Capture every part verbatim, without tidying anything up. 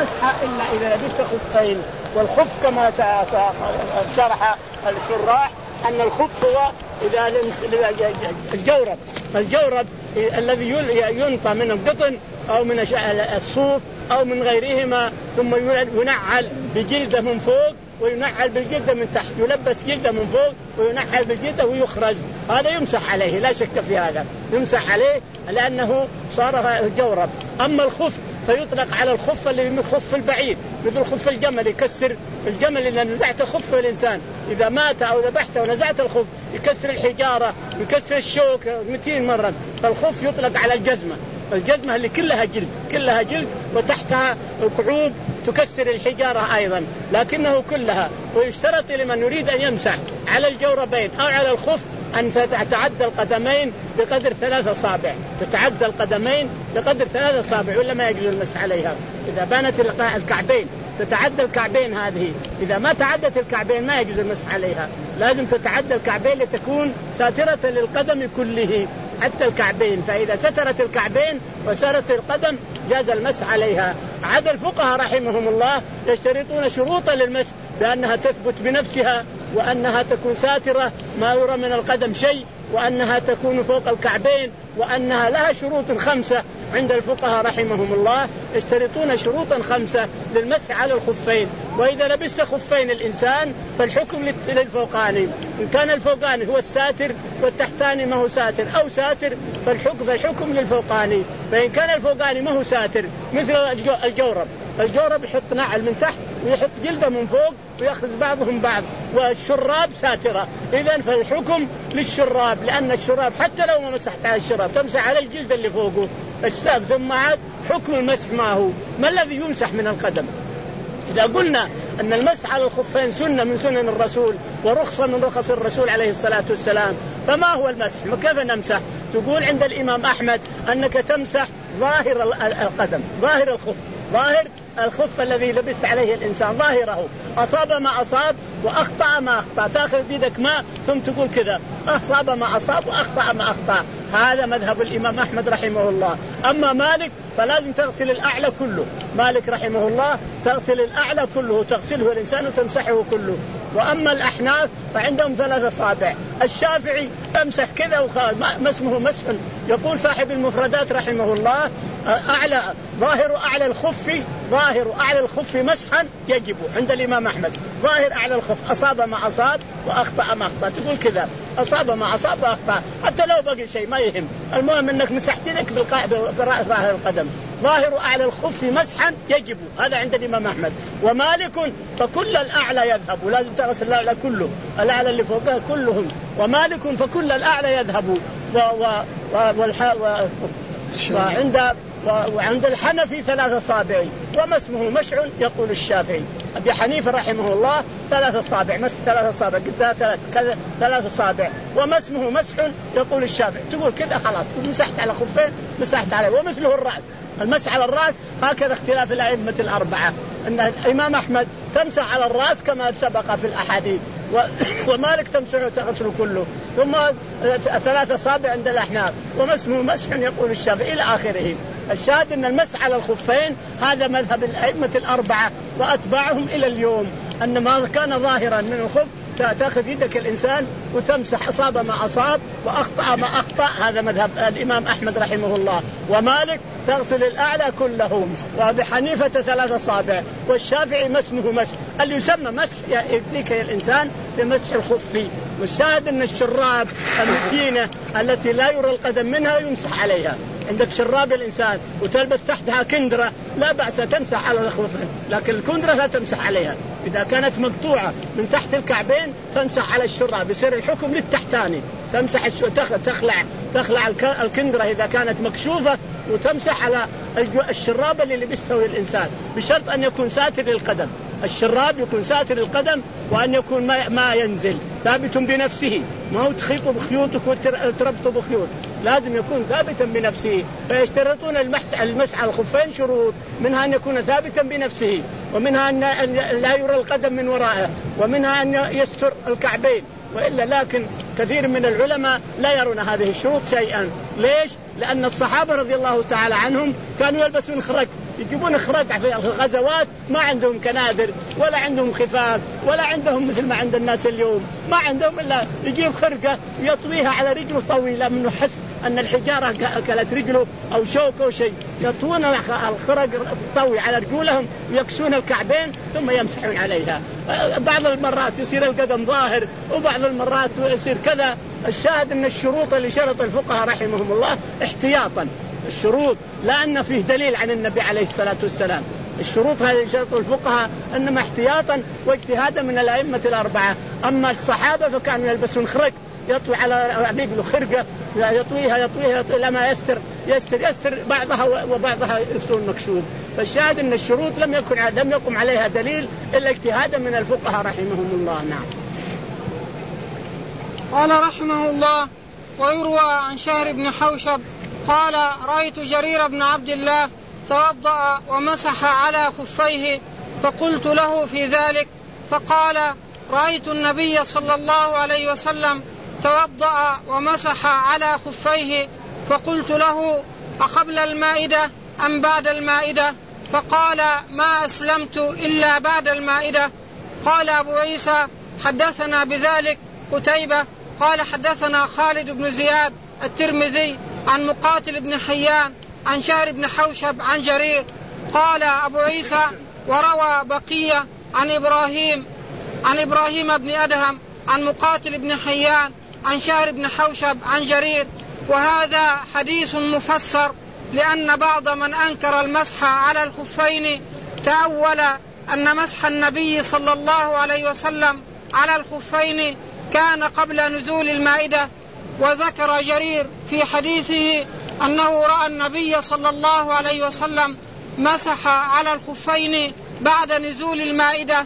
المسح إلا إذا لبست خفين. والخف كما شرح الشراح أن الخف هو إذا الجورب الجورب الذي ينطى من القطن أو من الصوف أو من غيرهما ثم ينعل بجلدة من فوق وينعل بالجلدة من تحت، يلبس جلدة من فوق وينعل بالجلدة ويخرج، هذا يمسح عليه لا شك في هذا، يمسح عليه لأنه صار جورب. أما الخف فيطلق على الخف اللي من خف البعيد مثل خف الجمل، يكسر الجمل إذا نزعت خف الإنسان إذا مات أو ذبحته ونزعت الخف يكسر الحجارة يكسر الشوك مئتين مرة. فالخف يطلق على الجزمة، الجزمة اللي كلها جلد كلها جلد وتحتها كعوب تكسر الحجارة أيضا لكنه كلها. ويشترط لمن يريد أن يمسح على الجوربين أو على الخف أن تتعدى القدمين بقدر ثلاثة أصابع، تتعدى القدمين بقدر ثلاثة أصابع ولا ما يجوز المسح عليها. إذا بانت الكعبين تتعدى الكعبين هذه، إذا ما تعدت الكعبين ما يجوز المسح عليها، لازم تتعدى الكعبين لتكون ساترة للقدم كله حتى الكعبين. فإذا سترت الكعبين وسارت القدم جاز المسح عليها. عاد الفقهاء رحمهم الله يشترطون شروطا للمسح بأنها تثبت بنفسها وأنها تكون ساترة ما يرى من القدم شيء وأنها تكون فوق الكعبين وأنها لها شروط خمسة. عند الفقهاء رحمهم الله يشترطون شروطا خمسة للمسح على الخفين. وإذا لبست خفين الإنسان فالحكم للفوقاني، إن كان الفوقاني هو الساتر والتحتاني ما هو ساتر أو ساتر فالحكم فالحكم للفوقاني. فإن كان الفوقاني ما هو ساتر مثل الجورب، الجورب يحط نعل من تحت ويحط جلده من فوق ويأخذ بعضهم بعض، والشراب ساترة، إذن فالحكم للشراب لأن الشراب حتى لو ما مسحت على الشراب تمسح على الجلد اللي فوقه الساب. ثم عاد حكم المسح ما هو ما الذي يمسح من القدم. إذا قلنا أن المسح على الخفين سنة من سنن الرسول ورخصة من رخص الرسول عليه الصلاة والسلام، فما هو المسح؟ كيف نمسح؟ تقول عند الإمام أحمد أنك تمسح ظاهر القدم، ظاهر الخف، ظاهر الخف الذي لبس عليه الإنسان ظاهره، أصاب ما أصاب وأخطأ ما أخطأ، تأخذ بيدك ماء ثم تقول كذا أصاب ما أصاب وأخطأ ما أخطأ. هذا مذهب الإمام أحمد رحمه الله. أما مالك فلازم تغسل الأعلى كله، مالك رحمه الله تغسل الأعلى كله تغسله الإنسان وتمسحه كله. وأما الأحناف فعندهم ثلاثة أصابع. الشافعي امسح كذا وخلاص ما اسمه مسح. يقول صاحب المفردات رحمه الله أعلى ظاهر أعلى الخف ظاهر أعلى الخف مسحا يجب عند الإمام أحمد، ظاهر أعلى الخف أصاب ما أصاب وأخطأ ما أخطأ، تقول كذا أصاب ما أصاب وأخطأ حتى لو بقي شيء ما يهم، المهم أنك مسحت لك برأس ظاهر القدم. ظاهر أعلى الخف مسحا يجب، هذا عند الإمام أحمد. ومالك فكل الأعلى يذهب ولازم تغسل الأعلى كله، الأعلى اللي فوقها كلهم. ومالك فكل الأعلى يذهب و و والح و وعند وعند الحنفي ثلاثة أصابع وما اسمه مسح يقول الشافعي. أبي حنيفة رحمه الله ثلاثة أصابع مسح ثلاثة أصابع قدها ثلاث كذا ثلاثة أصابع وما اسمه مسح يقول الشافعي. تقول كذا خلاص مسحت على خفين مسحت عليه. ومثله الرأس، المسح على الرأس هكذا اختلاف الأئمة الأربعة، أن الإمام أحمد تمسح على الرأس كما سبق في الأحاديث ومالك تمسح وتغسل كله، ثم ثلاثة أصابع عند الأحناف وما اسمه مسح يقول الشافعي إلى آخره. الشاهد أن المسح على الخفين هذا مذهب الأئمة الأربعة وأتباعهم إلى اليوم، أن ما كان ظاهرا من الخف تأخذ يدك الإنسان وتمسح أصاب ما أصاب وأخطأ ما أخطأ، هذا مذهب الإمام أحمد رحمه الله. ومالك تغسل الأعلى كله، وأبي حنيفة ثلاثة أصابع، والشافعي ما اسمه مسح، اللي يسمى مسح يجزيك الإنسان بمسح الخف. والشاهد أن الشراب المتينة التي لا يرى القدم منها يمسح عليها. عندك شراب الإنسان وتلبس تحتها كندرة لا بأس تمسح على الخفين، لكن الكندرة لا تمسح عليها. إذا كانت مقطوعة من تحت الكعبين تمسح على الشراب، يصير الحكم للتحتاني، تمسح تخلع تخلع الكندرة إذا كانت مكشوفة وتمسح على الشراب اللي لبسته الإنسان، بشرط أن يكون ساتر للقدم. الشراب يكون ساتر للقدم وأن يكون ما, ما ينزل ثابت بنفسه، ما هو تخيط بخيوطك وتربط بخيوط، لازم يكون ثابتا بنفسه. فيشترطون المسح المسح على الخفين شروط، منها أن يكون ثابتا بنفسه، ومنها أن لا يرى القدم من ورائه، ومنها أن يستر الكعبين. وإلا لكن كثير من العلماء لا يرون هذه الشروط شيئا. ليش؟ لأن الصحابة رضي الله تعالى عنهم كانوا يلبسون خرق يجيبون خرق في الغزوات، ما عندهم كنادر ولا عندهم خفاف ولا عندهم مثل ما عند الناس اليوم، ما عندهم إلا يجيب خرقة يطويها على رجله طويلة منه حس أن الحجارة أكلت رجله أو شوك أو شيء، يطوون الخرق طوي على رجولهم ويكسون الكعبين ثم يمسحون عليها. بعض المرات يصير القدم ظاهر وبعض المرات يصير كذا. الشاهد أن الشروط اللي شرط الفقهاء رحمهم الله احتياطا، الشروط لأن فيه دليل عن النبي عليه الصلاة والسلام، الشروط هذه شرط الفقهاء إنما احتياطا واجتهادا من الأئمة الأربعة. أما الصحابة فكانوا يلبسون خرق يطوي على رجله خرقة يطويها يطويها لما يستر يستر يستر بعضها وبعضها يكون مكشوف. فالشاهد أن الشروط لم يكن لم يقم عليها دليل إلا اجتهادا من الفقهاء رحمهم الله. نعم. قال رحمه الله: ويروى عن شهر بن حوشب قال: رأيت جرير بن عبد الله توضأ ومسح على خفيه فقلت له في ذلك فقال: رأيت النبي صلى الله عليه وسلم توضأ ومسح على خفيه فقلت له: أقبل المائدة أم بعد المائدة؟ فقال: ما أسلمت إلا بعد المائدة. قال أبو عيسى: حدثنا بذلك قتيبة قال حدثنا خالد بن زياد الترمذي عن مقاتل بن حيان عن شهر بن حوشب عن جرير. قال أبو عيسى: وروى بقية عن إبراهيم عن إبراهيم بن أدهم عن مقاتل بن حيان عن شهر بن حوشب عن جرير، وهذا حديث مفسر، لأن بعض من أنكر المسح على الخفين تأول أن مسح النبي صلى الله عليه وسلم على الخفين كان قبل نزول المائدة. وذكر جرير في حديثه أنه رأى النبي صلى الله عليه وسلم مسح على الخفين بعد نزول المائدة.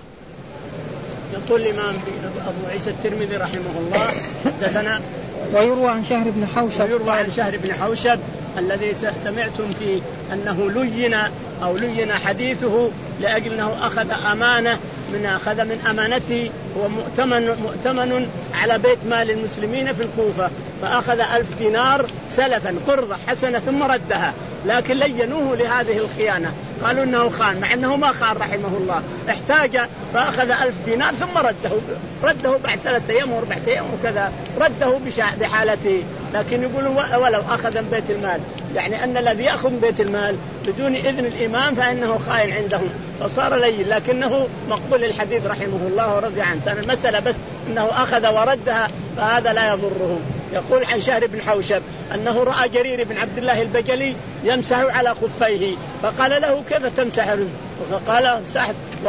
يقول الإمام أبو عيسى الترمذي رحمه الله: حدثنا ويروى عن شهر بن حوشب ويروى عن شهر بن حوشب الذي سمعتم فيه أنه لين أو لين حديثه لأجل أنه أخذ أمانة من أخذ من أمانته، هو مؤتمن مؤتمن على بيت مال المسلمين في الكوفة، فأخذ ألف دينار سلفا قرضة حسنة ثم ردها، لكن لينوه لهذه الخيانة، قالوا إنه خان مع أنه ما خان رحمه الله، احتاج فأخذ ألف دينار ثم رده رده بعد ثلاثة أيام وأربعة أيام وكذا، رده بحالته. لكن يقولوا ولو أخذ من بيت المال، يعني أن الذي يأخذ من بيت المال بدون إذن الإمام فإنه خائن عندهم، فصار لين، لكنه مقبول الحديث رحمه الله ورضي عنه. كان المسألة بس أنه أخذ وردها فهذا لا يضره. يقول عن شهر بن حوشب أنه رأى جرير بن عبد الله البجلي يمسح على خفيه، فقال له: كيف تمسح؟ فقال: مسحت. و...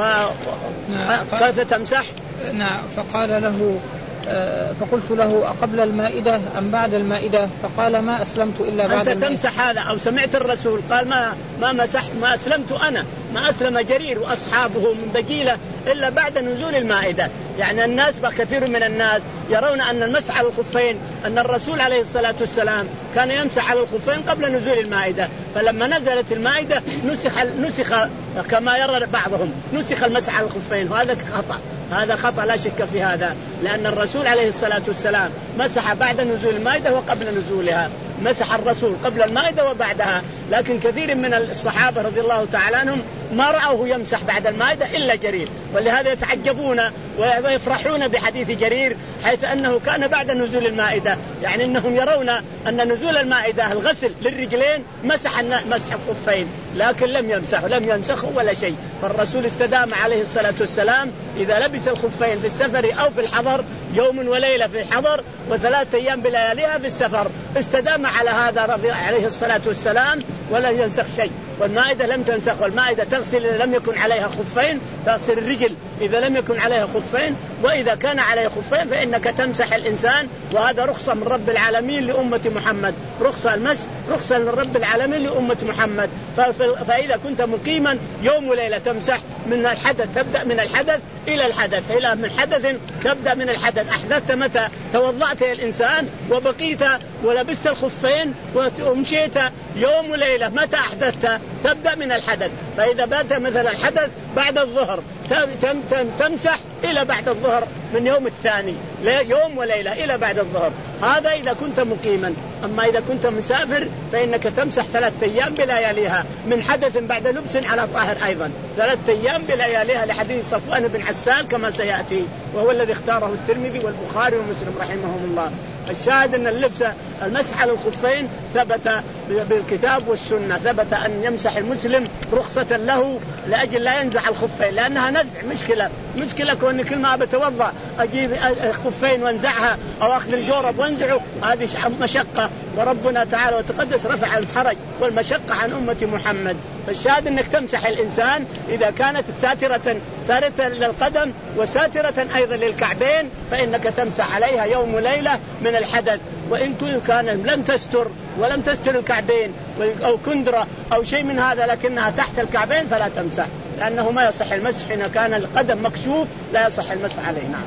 كيف تمسح؟ نعم. فقال له فقلت له: أقبل المائدة أم بعد المائدة؟ فقال: ما أسلمت إلا بعد المائدة. أنت تمسح هذا أو سمعت الرسول قال ما ما مسحت ما أسلمت أنا، ما أسلم جرير وأصحابه من بقيلة إلا بعد نزول المائدة. يعني الناس كثير من الناس يرون أن المسح على الخفين أن الرسول عليه الصلاة والسلام كان يمسح على الخفين قبل نزول المائدة، فلما نزلت المائدة نسخ نسخ كما يرى بعضهم نسخ المسح على الخفين، وهذا خطأ، هذا خطأ لا شك في هذا، لأن الرسول عليه الصلاة والسلام مسح بعد نزول المائدة وقبل نزولها، مسح الرسول قبل المائدة وبعدها. لكن كثير من الصحابة رضي الله تعالى عنهم ما رأوه يمسح بعد المائدة إلا جرير، ولهذا يتعجبون ويفرحون بحديث جرير حيث أنه كان بعد نزول المائدة، يعني أنهم يرون أن نزول المائدة الغسل للرجلين مسح مسح الخفين، لكن لم يمسح لم يمسخ ولا شيء. فالرسول استدام عليه الصلاة والسلام إذا لبس الخفين في السفر أو في الحضر يوم وليلة في الحضر وثلاثة أيام بلياليها في السفر، استدام على هذا رضي عليه الصلاة والسلام ولا ينسخ شيء. والمائدة لم تنسخ، والمائدة تغسل إذا لم يكن عليها خفين، تغسل الرجل إذا لم يكن عليها خفين، وإذا كان عليه خفين فإنك تمسح الإنسان، وهذا رخصة من رب العالمين لأمة محمد، رخصة المسح رخصة من رب العالمين لأمة محمد. فإذا كنت مقيما يوم وليلة تمسح من الحدث، تبدأ من الحدث إلى الحدث، إلى من حدث تبدأ من الحدث. أحدثت متى؟ توضأت يا الإنسان وبقيت ولبست الخفين ومشيت يوم وليلة، متى أحدثت؟ تبدأ من الحدث. فإذا بات مثل الحدث بعد الظهر تمسح إلى بعد الظهر من يوم الثاني، يوم وليلة إلى بعد الظهر، هذا إذا كنت مقيما. أما إذا كنت مسافر فإنك تمسح ثلاثة أيام بلياليها من حدث بعد لبس على طاهر أيضا ثلاثة أيام بلياليها لحديث صفوان بن عسال كما سيأتي وهو الذي اختاره الترمذي والبخاري ومسلم رحمهم الله. الشاهد أن اللبس المسح على الخفين ثبت بالكتاب والسنة، ثبت أن يمسح المسلم رخصة له لأجل لا ينزع الخفين لأنها نزع مشكلة مشكلة كون كل ما بتوضأ أجيب خفين وانزعها أو أخذ الجورب وانزعه هذه مشقة، وربنا تعالى وتقدس رفع الحرج والمشقة عن أمة محمد. فالشاهد أنك تمسح الإنسان إذا كانت ساترة ساترة للقدم وساترة أيضا للكعبين فإنك تمسح عليها يوم وليلة من الحدث. وإن كان لم تستر ولم تستر الكعبين أو كندرة أو شيء من هذا لكنها تحت الكعبين فلا تمسح لأنه ما يصح المسح إن كان القدم مكشوف لا يصح المسح عليه. نعم.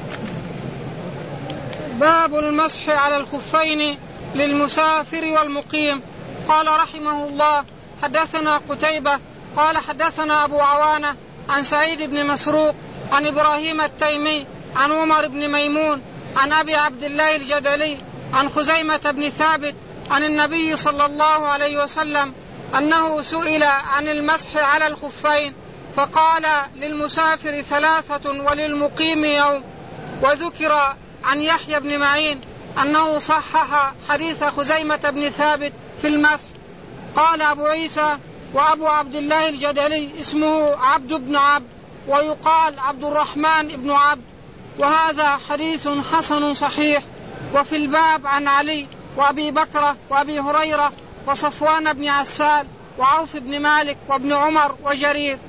باب المسح على الخفين للمسافر والمقيم. قال رحمه الله حدثنا قتيبة قال حدثنا أبو عوانة عن سعيد بن مسروق عن إبراهيم التيمي عن عمر بن ميمون عن أبي عبد الله الجدلي عن خزيمة بن ثابت عن النبي صلى الله عليه وسلم أنه سئل عن المسح على الخفين فقال للمسافر ثلاثة وللمقيم يوم. وذكر عن يحيى بن معين أنه صحح حديث خزيمة بن ثابت في المسح. قال أبو عيسى وأبو عبد الله الجدلي اسمه عبد بن عبد ويقال عبد الرحمن بن عبد، وهذا حديث حسن صحيح. وفي الباب عن علي وأبي بكر وأبي هريرة وصفوان بن عسال وعوف بن مالك وابن عمر وجرير.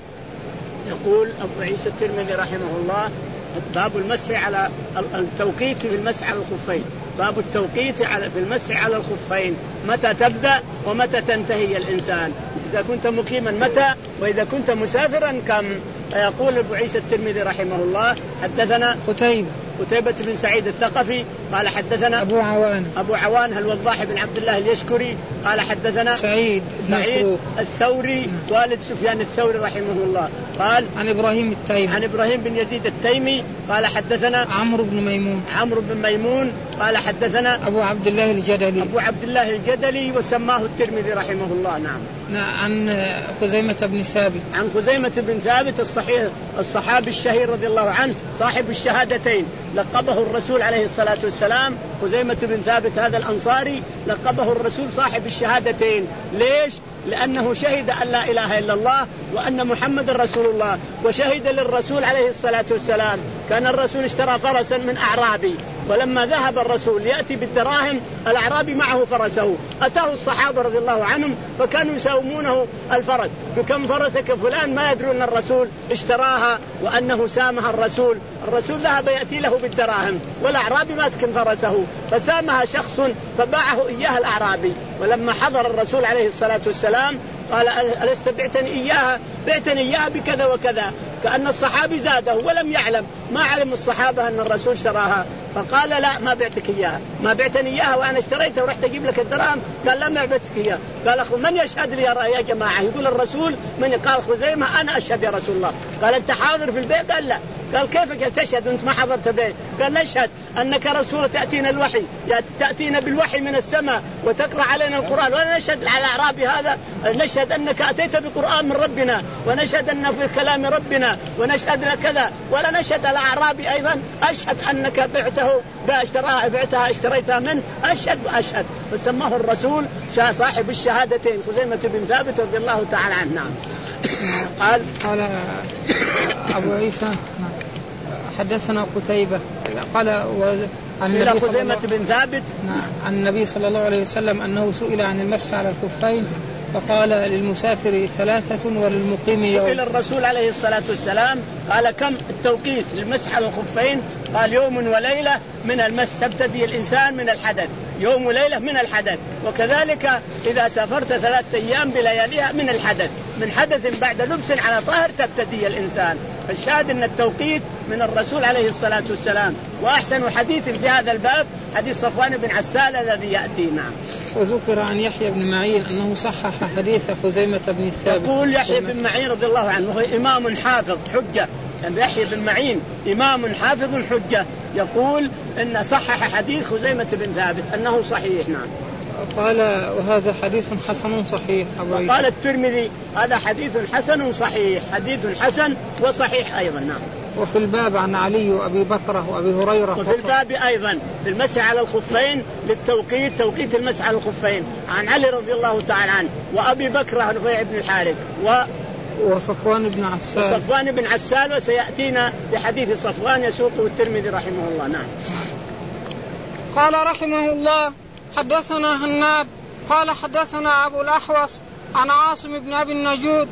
يقول أبو عيسى الترمذي رحمه الله باب المسح على التوقيت في المسح على الخفين. باب التوقيت على في المسح على الخفين متى تبدأ ومتى تنتهي الإنسان، إذا كنت مقيما متى وإذا كنت مسافرا كم. يقول أبو عيسى الترمذي رحمه الله حدثنا قتيبة قتيبة بن سعيد الثقفي قال حدثنا أبو عوان أبو عوان الوضاح بن عبد الله اليشكري قال حدثنا سعيد سعيد الثوري والد سفيان الثوري رحمه الله قال عن إبراهيم التيمي عن إبراهيم بن يزيد التيمي قال حدثنا عمرو بن ميمون عمرو بن ميمون قال حدثنا أبو عبد الله الجدلي أبو عبد الله الجدلي وسماه الترمذي رحمه الله. نعم. عن خزيمة بن ثابت عن خزيمة بن ثابت الصحيح الصحابي الشهير رضي الله عنه صاحب الشهادتين لقبه الرسول عليه الصلاة والسلام. خزيمة بن ثابت هذا الأنصاري لقبه الرسول صاحب الشهادتين. ليش؟ لأنه شهد أن لا إله إلا الله وأن محمد رسول الله وشهد للرسول عليه الصلاة والسلام. كان الرسول اشترى فرسا من أعرابي ولما ذهب الرسول يأتي بالدراهم الأعرابي معه فرسه أتاه الصحابة رضي الله عنهم فكانوا يساومونه الفرس بكم فرسك فلان ما يدرون أن الرسول اشتراها وأنه سامها الرسول. الرسول ذهب يأتي له بالدراهم والأعرابي ماسك فرسه فسامها شخص فباعه إياها الأعرابي. ولما حضر الرسول عليه الصلاة والسلام قال ألست بعتني إياها بعتني إياها بكذا وكذا، كأن الصحابي زاده ولم يعلم ما علم الصحابة أن الرسول اشتراها فقال لا ما بعتك إياها ما بعتني إياها وأنا اشتريتها ورحت أجيب لك الدراهم. قال لا ما بعتك إياها. قال أخو من يشهد لي يا جماعة؟ يقول الرسول من قال خزيمة أنا أشهد يا رسول الله. قال أنت حاضر في البيت؟ قال لا. قال كيف تشهد أنت ما حضرت البيت؟ قال نشهد أنك رسول تأتينا الوحي تأتينا بالوحي من السماء وتقرأ علينا القرآن ولا نشهد على أعرابي هذا نشهد أنك أتيت بقرآن من ربنا ونشهد أن في كلام ربنا ونشهد كذا ولا نشهد على أعرابي أيضا أشهد أنك بعته باشتراها بعتها اشتريتها منه أشهد وأشهد. فسماه الرسول صاحب الشهادتين خزيمة بن ثابت رضي الله تعالى عنه. نعم. قال قال أبو عيسى حدثنا قتيبة قال عن النبي خزيمة بن ثابت عن النبي صلى الله عليه وسلم أنه سئل عن المسح على الخفين فقال للمسافر ثلاثة وللمقيم يوم. سئل الرسول عليه الصلاة والسلام قال كم التوقيت للمسح على الخفين؟ قال يوم وليلة من المسح تبتدي الإنسان من الحدث يوم وليلة من الحدث. وكذلك إذا سافرت ثلاثة أيام بلياليها من الحدث من حدث بعد لبس على طاهر تبتدي الإنسان. فالشاهد أن التوقيت من الرسول عليه الصلاة والسلام. وأحسن حديث في هذا الباب حديث صفوان بن عسال الذي يأتي. نعم. وذكر عن يحيى بن معين أنه صحح حديث خزيمة بن ثابت. يقول يحيى بن معين رضي الله عنه وهو إمام حافظ حجة يعني يحيى بن معين إمام حافظ حجة يقول إن صحح حديث خزيمة بن ثابت أنه صحيح. نعم. قال وهذا حديث حسن صحيح. قال الترمذي هذا حديث حسن صحيح، حديث حسن وصحيح أيضا. نعم. وفي الباب عن علي وأبي بكر وأبي هريرة. وفي الباب أيضا في المسح على الخفين للتوقيت، توقيت المسح على الخفين، عن علي رضي الله تعالى عنه وأبي بكر رفيع بن الحارث و وصفوان بن عسال. وصفوان بن عسال، وسيأتينا بحديث صفوان يسوقه الترمذي رحمه الله. نعم. قال رحمه الله حدثنا هناد قال حدثنا أبو الأحوص عن عاصم بن أبي النجود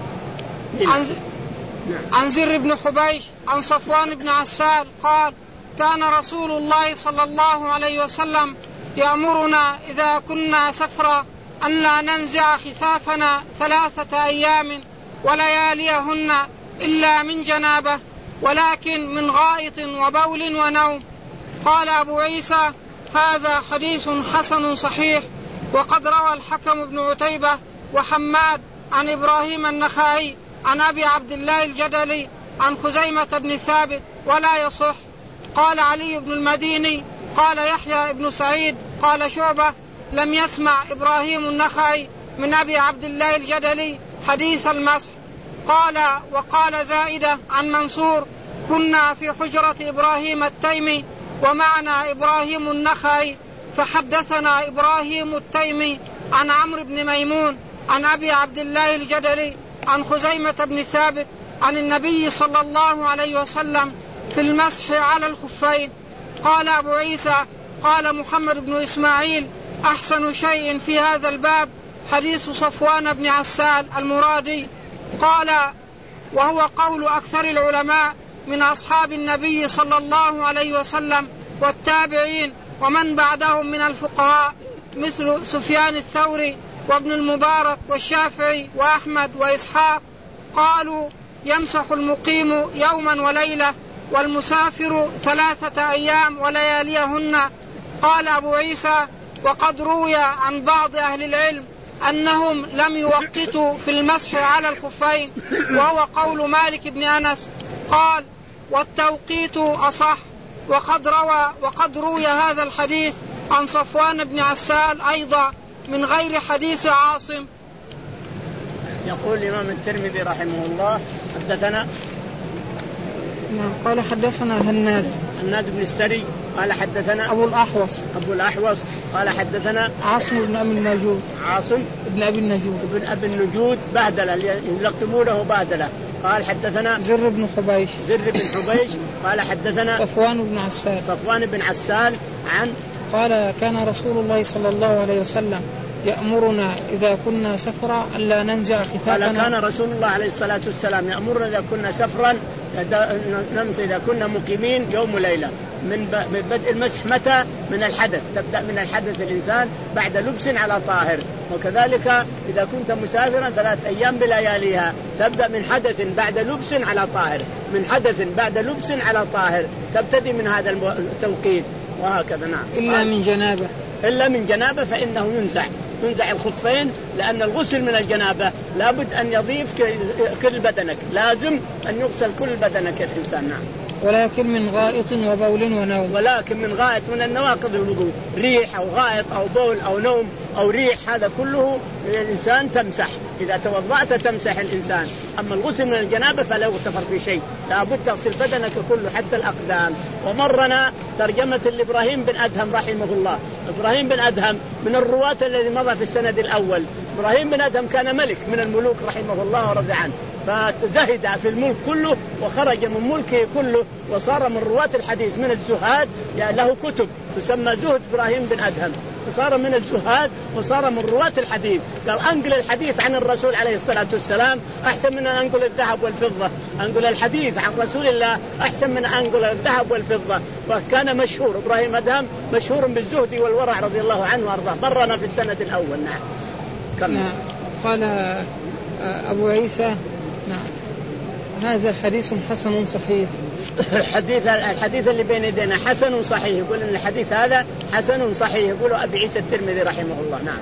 عن, ز... عن زر بن حبيش عن صفوان بن عسال قال كان رسول الله صلى الله عليه وسلم يأمرنا إذا كنا سفرا أن لا ننزع خفافنا ثلاثة أيام ولياليهن إلا من جنابه ولكن من غائط وبول ونوم. قال أبو عيسى هذا حديث حسن صحيح. وقد روى الحكم بن عتيبة وحماد عن إبراهيم النخعي عن أبي عبد الله الجدلي عن خزيمة بن ثابت ولا يصح. قال علي بن المديني قال يحيى بن سعيد قال شعبة لم يسمع إبراهيم النخعي من أبي عبد الله الجدلي حديث المسح. قال وقال زائدة عن منصور كنا في حجرة إبراهيم التيمي ومعنا إبراهيم النخعي فحدثنا إبراهيم التيمي عن عمرو بن ميمون عن أبي عبد الله الجدلي عن خزيمة بن ثابت عن النبي صلى الله عليه وسلم في المسح على الخفين. قال أبو عيسى قال محمد بن إسماعيل أحسن شيء في هذا الباب حديث صفوان بن عسال المرادي. قال وهو قول أكثر العلماء من أصحاب النبي صلى الله عليه وسلم والتابعين ومن بعدهم من الفقهاء مثل سفيان الثوري وابن المبارك والشافعي وأحمد وإسحاق. قالوا يمسح المقيم يوما وليلة والمسافر ثلاثة أيام ولياليهن. قال أبو عيسى وقد روي عن بعض أهل العلم أنهم لم يوقتوا في المسح على الخفين وهو قول مالك بن أنس. قال والتوقيت أصح. وقد روى وقد روي هذا الحديث عن صفوان بن عسال أيضا من غير حديث عاصم. يقول الإمام الترمذي رحمه الله حدثنا قال حدثنا هناد هناد بن السري قال حدثنا أبو الأحوص أبو الأحوص قال حدثنا عاصم بن أبي النجود عاصم بن أبي النجود ابن أبي النجود بهدلة يلقبونه بهدلة. قال حدثنا زر بن حبيش زر بن حبيش قال حدثنا صفوان بن عسال صفوان بن عسال عن قال كان رسول الله صلى الله عليه وسلم يأمرنا إذا كنا سفرا ألا ننزع خفافنا. قال كان رسول الله عليه الصلاة والسلام يأمرنا إذا كنا سفرا نمسح إذا كنا مقيمين يوم وليلة من بدء المسح متى من الحدث، تبدأ من الحدث الإنسان بعد لبس على طاهر. وكذلك إذا كنت مسافرا ثلاث أيام بلياليها تبدأ من حدث بعد لبس على طاهر، من حدث بعد لبس على طاهر تبتدي من هذا التوقيت وهكذا. نعم. إلا من جنابه إلا من جنابه فإنه ينزع ينزع الخفين، لأن الغسل من الجنابة لابد أن يضيف كل بدنك، لازم أن يغسل كل بدنك الإنسان. نعم. ولكن من غائط وبول ونوم. ولكن من غائط من النواقض الوضوء، ريح أو غائط أو بول أو نوم أو ريح، هذا كله الإنسان تمسح، إذا توضأت تمسح الإنسان. أما الغسل من الجنابة فلا يغتفر في شيء، لابد تغسل بدنك كله حتى الأقدام. ومرنا ترجمة لإبراهيم بن أدهم رحمه الله. إبراهيم بن أدهم من الرواة الذي مضى في السند الأول. إبراهيم بن أدهم كان ملك من الملوك رحمه الله ورضي عنه، فزهد في الملك كله وخرج من ملكه كله وصار من رواة الحديث من الزهاد، يعني له كتب تسمى زهد إبراهيم بن أدهم، فصار من الزهاد وصار من رواة الحديث. قال أنقل الحديث عن الرسول عليه الصلاة والسلام أحسن من أن أنقل الذهب والفضة، أنقل الحديث عن رسول الله أحسن من أن أنقل الذهب والفضة. وكان مشهور إبراهيم أدهم مشهور بالزهد والورع رضي الله عنه وأرضاه. مرنا في السنة الأول. نعم. كم قال أبو عيسى نعم هذا حديث حسن صحيح. الحديث الحديث اللي بين يدينا حسن صحيح، يقول ان الحديث هذا حسن صحيح، يقول ابي عيسى الترمذي رحمه الله. نعم.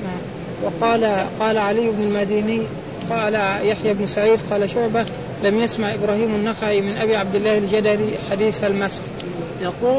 وقال قال علي بن المديني قال يحيى بن سعيد قال شعبة لم يسمع إبراهيم النخعي من أبي عبد الله الجدلي حديث المسح. يقول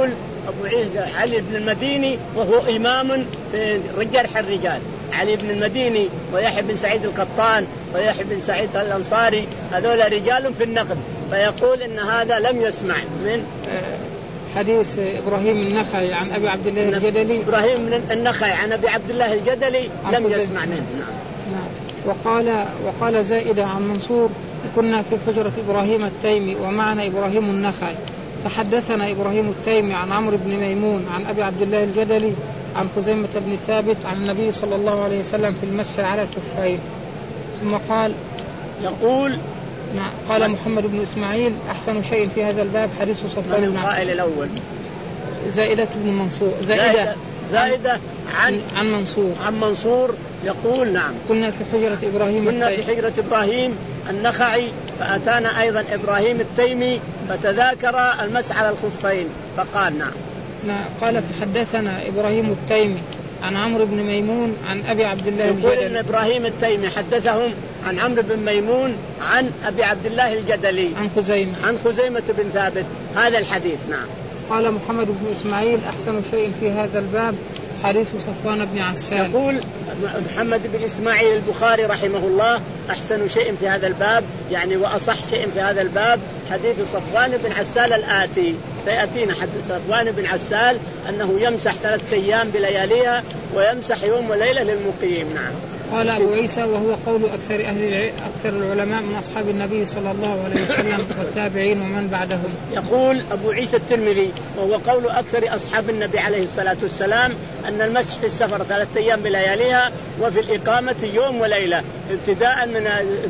أبو عيسى علي بن المديني وهو إمام في جرح الرجال. علي بن المديني ويحيى بن سعيد القطان ويحيى بن سعيد الأنصاري هذول رجال في النقد، فيقول إن هذا لم يسمع من حديث إبراهيم النخعي عن أبي عبد الله الجدلي. إبراهيم النخعي عن أبي عبد الله الجدلي لم يسمع منه. نعم. نعم. وقال وقال زائدة عن منصور: كنا في حجرة إبراهيم التيمي ومعنا إبراهيم النخعي، فحدثنا إبراهيم التيمي عن عمرو بن ميمون عن أبي عبد الله الجدلي عن خزيمة بن ثابت عن النبي صلى الله عليه وسلم في المسح على الكفين. ثم قال يقول نعم قال محمد بن إسماعيل: أحسن شيء في هذا الباب حديث صفوان بن القائل الأول زائدة بن منصور زائدة, زائدة, زائدة عن عن منصور عن منصور يقول: نعم كنا في حجرة إبراهيم كنا في حجرة إبراهيم النخعي فأتانا أيضا إبراهيم التيمي فتذاكر المسح على الخفين فقال: نعم. نعم. قال: فحدثنا إبراهيم التيمي عن عمرو بن ميمون عن أبي عبد الله الجدلي. يقول إن إبراهيم التيمي حدثهم عن عمرو بن ميمون عن أبي عبد الله الجدلي عن خزيمة عن خزيمة بن ثابت هذا الحديث. نعم. قال محمد بن إسماعيل: أحسن شيء في هذا الباب حديث صفوان بن عسال. يقول محمد بن إسماعيل البخاري رحمه الله: أحسن شيء في هذا الباب يعني وأصح شيء في هذا الباب حديث صفوان بن عسال الآتي. سيأتينا حديث صفوان بن عسال أنه يمسح ثلاثة أيام بلياليها ويمسح يوم وليلة للمقيم. نعم. قال أبو عيسى: وهو قول أكثر أهل أكثر العلماء من أصحاب النبي صلى الله عليه وسلم والتابعين ومن بعدهم. يقول أبو عيسى الترمذي: وهو قول أكثر أصحاب النبي عليه الصلاة والسلام أن المسح في السفر ثلاثة أيام بلياليها وفي الإقامة يوم وليلة ابتداء من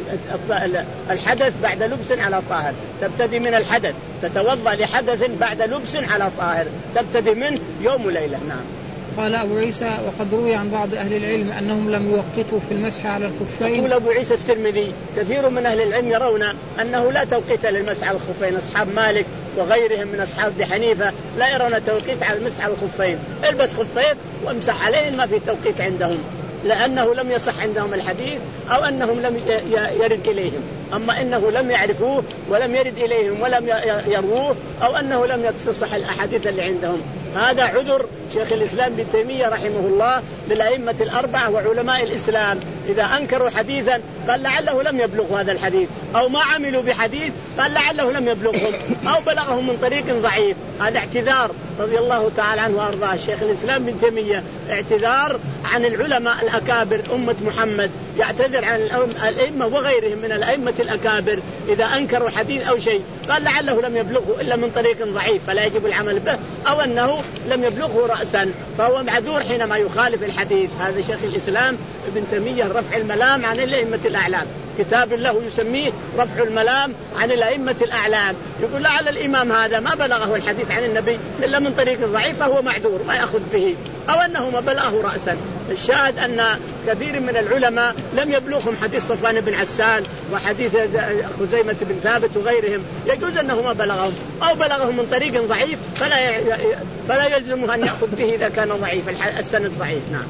الحدث بعد لبس على طاهر. تبتدي من الحدث تتوضأ لحدث بعد لبس على طاهر تبتدي منه يوم وليلة. نعم. قال أبو عيسى: وقد روي عن بعض أهل العلم أنهم لم يوقتوا في المسح على الخفين. يقول أبو عيسى الترمذي: كثير من أهل العلم يرون أنه لا توقيت للمسح على الخفين. أصحاب مالك وغيرهم من أصحاب أبي حنيفة لا يرون توقيت على المسح على الخفين. البس خفين وامسح عليهم، ما في توقيت عندهم، لأنه لم يصح عندهم الحديث أو أنهم لم يرد إليهم. أما إنه لم يعرفوه ولم يرد إليهم ولم يروه أو أنه لم يتصح الأحاديث اللي عندهم، هذا عذر شيخ الإسلام ابن تيمية رحمه الله للأئمة الأربعة وعلماء الإسلام. إذا أنكروا حديثا قال لعله لم يبلغ هذا الحديث، أو ما عملوا بحديث قال لعله لم يبلغهم أو بلغهم من طريق ضعيف. هذا اعتذار رضي الله تعالى عنه وأرضاه الشيخ الإسلام ابن تيمية، اعتذار عن العلماء الأكابر أمة محمد، يعتذر عن الأئمة وغيرهم من الأئمة الأكابر إذا أنكروا حديث أو شيء قال لعله لم يبلغه إلا من طريق ضعيف فلا يجب العمل به، أو أنه لم يبلغه رأسا فهو معذور حينما يخالف الحديث. هذا شيخ الإسلام ابن تيمية رفع الملام عن الأئمة الأعلام، كتاب له يسميه رفع الملام عن الأئمة الأعلام. يقول لعل الإمام هذا ما بلغه الحديث عن النبي إلا من طريق ضعيف فهو معذور ما يأخذ به، أو أنه ما بلغه رأسا. الشاهد أن كثير من العلماء لم يبلغهم حديث صفوان بن عسال وحديث خزيمة بن ثابت وغيرهم، يجوز أنه ما بلغهم أو بلغهم من طريق ضعيف فلا فلا يلزمه أن يأخذ به إذا كان ضعيف السند ضعيف. نعم.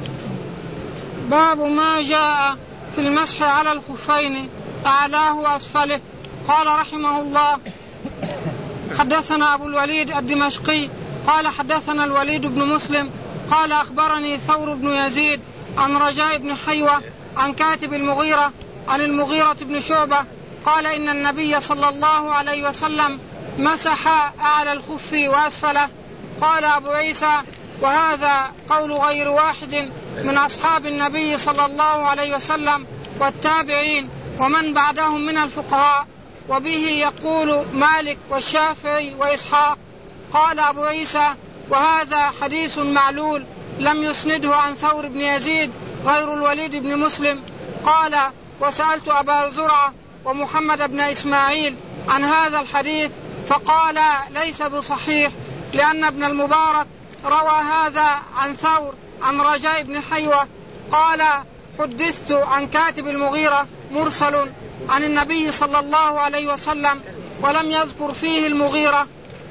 باب ما جاء في المسح على الخفين أعلاه وأسفله. قال رحمه الله: حدثنا أبو الوليد الدمشقي قال حدثنا الوليد بن مسلم قال أخبرني ثور بن يزيد عن رجاء بن حيوة عن كاتب المغيرة عن المغيرة بن شعبة قال إن النبي صلى الله عليه وسلم مسح أعلى الخف وأسفله. قال أبو عيسى: وهذا قول غير واحد من أصحاب النبي صلى الله عليه وسلم والتابعين ومن بعدهم من الفقهاء، وبه يقول مالك والشافعي وإسحاق. قال أبو عيسى: وهذا حديث معلول لم يسنده عن ثور بن يزيد غير الوليد بن مسلم. قال: وسألت أبا زرعة ومحمد بن إسماعيل عن هذا الحديث فقال ليس بصحيح، لأن ابن المبارك روى هذا عن ثور عن رجاء بن حيوة. قال: حدثت عن كاتب المغيرة مرسل عن النبي صلى الله عليه وسلم ولم يذكر فيه المغيرة.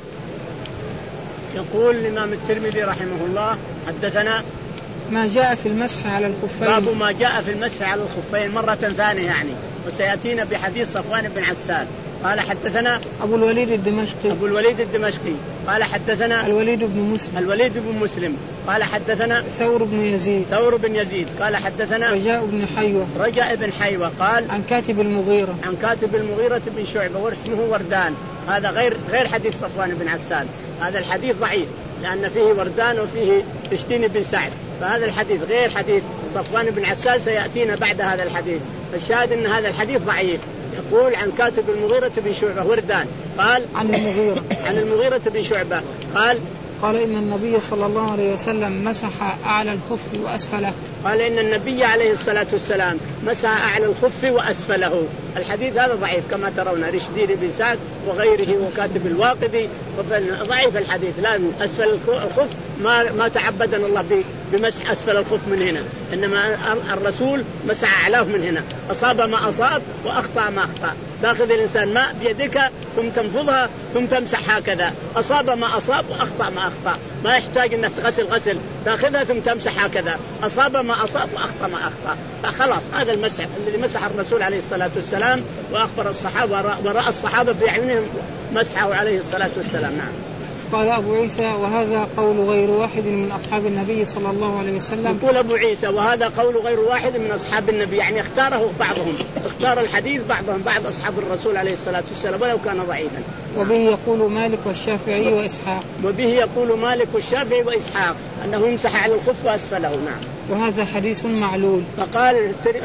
يقول الإمام الترمذي رحمه الله: حدثنا ما جاء في المسح على الخفين. باب ما جاء في المسح على الخفين مرة ثانية يعني، وسيأتينا بحديث صفوان بن عسال قال حدثنا أبو الوليد الدمشقي أبو الوليد الدمشقي قال حدثنا الوليد بن مسلم الوليد بن مسلم قال حدثنا ثور بن يزيد ثور بن يزيد قال حدثنا رجاء بن حيوة رجاء بن حيوة قال عن كاتب المغيرة عن كاتب المغيرة بن شعبة واسمه وردان. هذا غير غير حديث صفوان بن عسال. هذا الحديث ضعيف لأن فيه وردان وفيه اشتين بن سعد، فهذا الحديث غير حديث صفوان بن عسال سيأتينا بعد هذا الحديث. فالشاهد أن هذا الحديث ضعيف. يقول عن كاتب المغيرة بن شعبة وردان قال عن المغيرة عن المغيرة بن شعبة قال قال إن النبي صلى الله عليه وسلم مسح أعلى الخف وأسفله. قال إن النبي عليه الصلاة والسلام مسح أعلى الخف وأسفله. الحديث هذا ضعيف كما ترون، رشدين بن سعد وغيره وكاتب الواقدي ضعيف الحديث. لا أسفل الخف ما ما تعبدنا الله بمسح أسفل الخف من هنا، إنما الرسول مسح أعلاه من هنا. أصاب ما أصاب وأخطأ ما أخطأ. تأخذ الإنسان ماء بيدك ثم تنفضها ثم تمسح هكذا. أصاب ما أصاب وأخطأ ما أخطأ، ما يحتاج أنك تغسل غسل، تأخذها ثم تمسح هكذا. أصاب ما أصاب وأخطأ ما أخطأ، فخلاص هذا المسح الذي مسح الرسول عليه الصلاة والسلام وأخبر الصحابة ورأى الصحابة بأعينهم مسحه عليه الصلاة والسلام. نعم. قال أبو عيسى وهذا قول غير واحد من أصحاب النبي صلى الله عليه وسلم. يقول أبو عيسى وهذا قول غير واحد من أصحاب النبي، يعني اختاره بعضهم، اختار الحديث بعضهم بعض أصحاب الرسول عليه الصلاة والسلام ولو كان ضعيفا. وبه يقول مالك والشافعي وإسحاق. وبه يقول مالك والشافعي وإسحاق أنه يمسح على الخف وأسفله. نعم. وهذا حديث معلول. فقال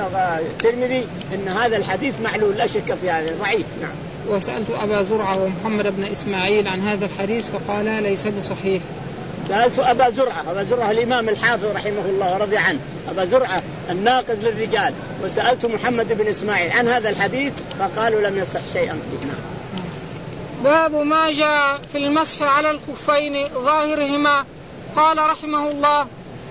الترمذي إن هذا الحديث معلول لا شك في هذا، ضعيف. نعم. وسألت أبا زرعة ومحمد بن إسماعيل عن هذا الحديث فقال ليس بصحيح. سألت أبا زرعة أبا زرعة الإمام الحافظ رحمه الله ورضي عنه، أبا زرعة الناقد للرجال، وسألت محمد بن إسماعيل عن هذا الحديث فقالوا لم يصح شيئا فيه. نعم. باب ما جاء في المسح على الخفين ظاهرهما. قال رحمه الله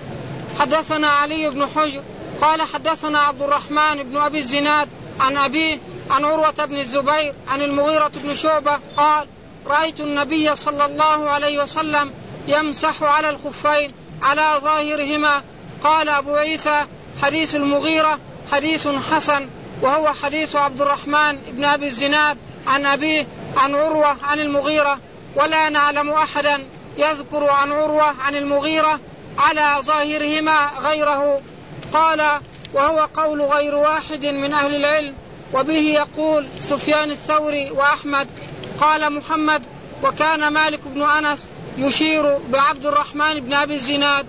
حدثنا علي بن حجر قال حدثنا عبد الرحمن بن أبي الزناد عن أبيه عن عروة بن الزبير عن المغيرة بن شعبة قال رأيت النبي صلى الله عليه وسلم يمسح على الخفين على ظاهرهما. قال أبو عيسى حديث المغيرة حديث حسن، وهو حديث عبد الرحمن بن أبي الزناد عن أبيه عن عروة عن المغيرة، ولا نعلم أحدا يذكر عن عروة عن المغيرة على ظاهرهما غيره. قال وهو قول غير واحد من أهل العلم، وبه يقول سفيان الثوري وأحمد. قال محمد وكان مالك بن أنس يشير بعبد الرحمن بن أبي الزناد.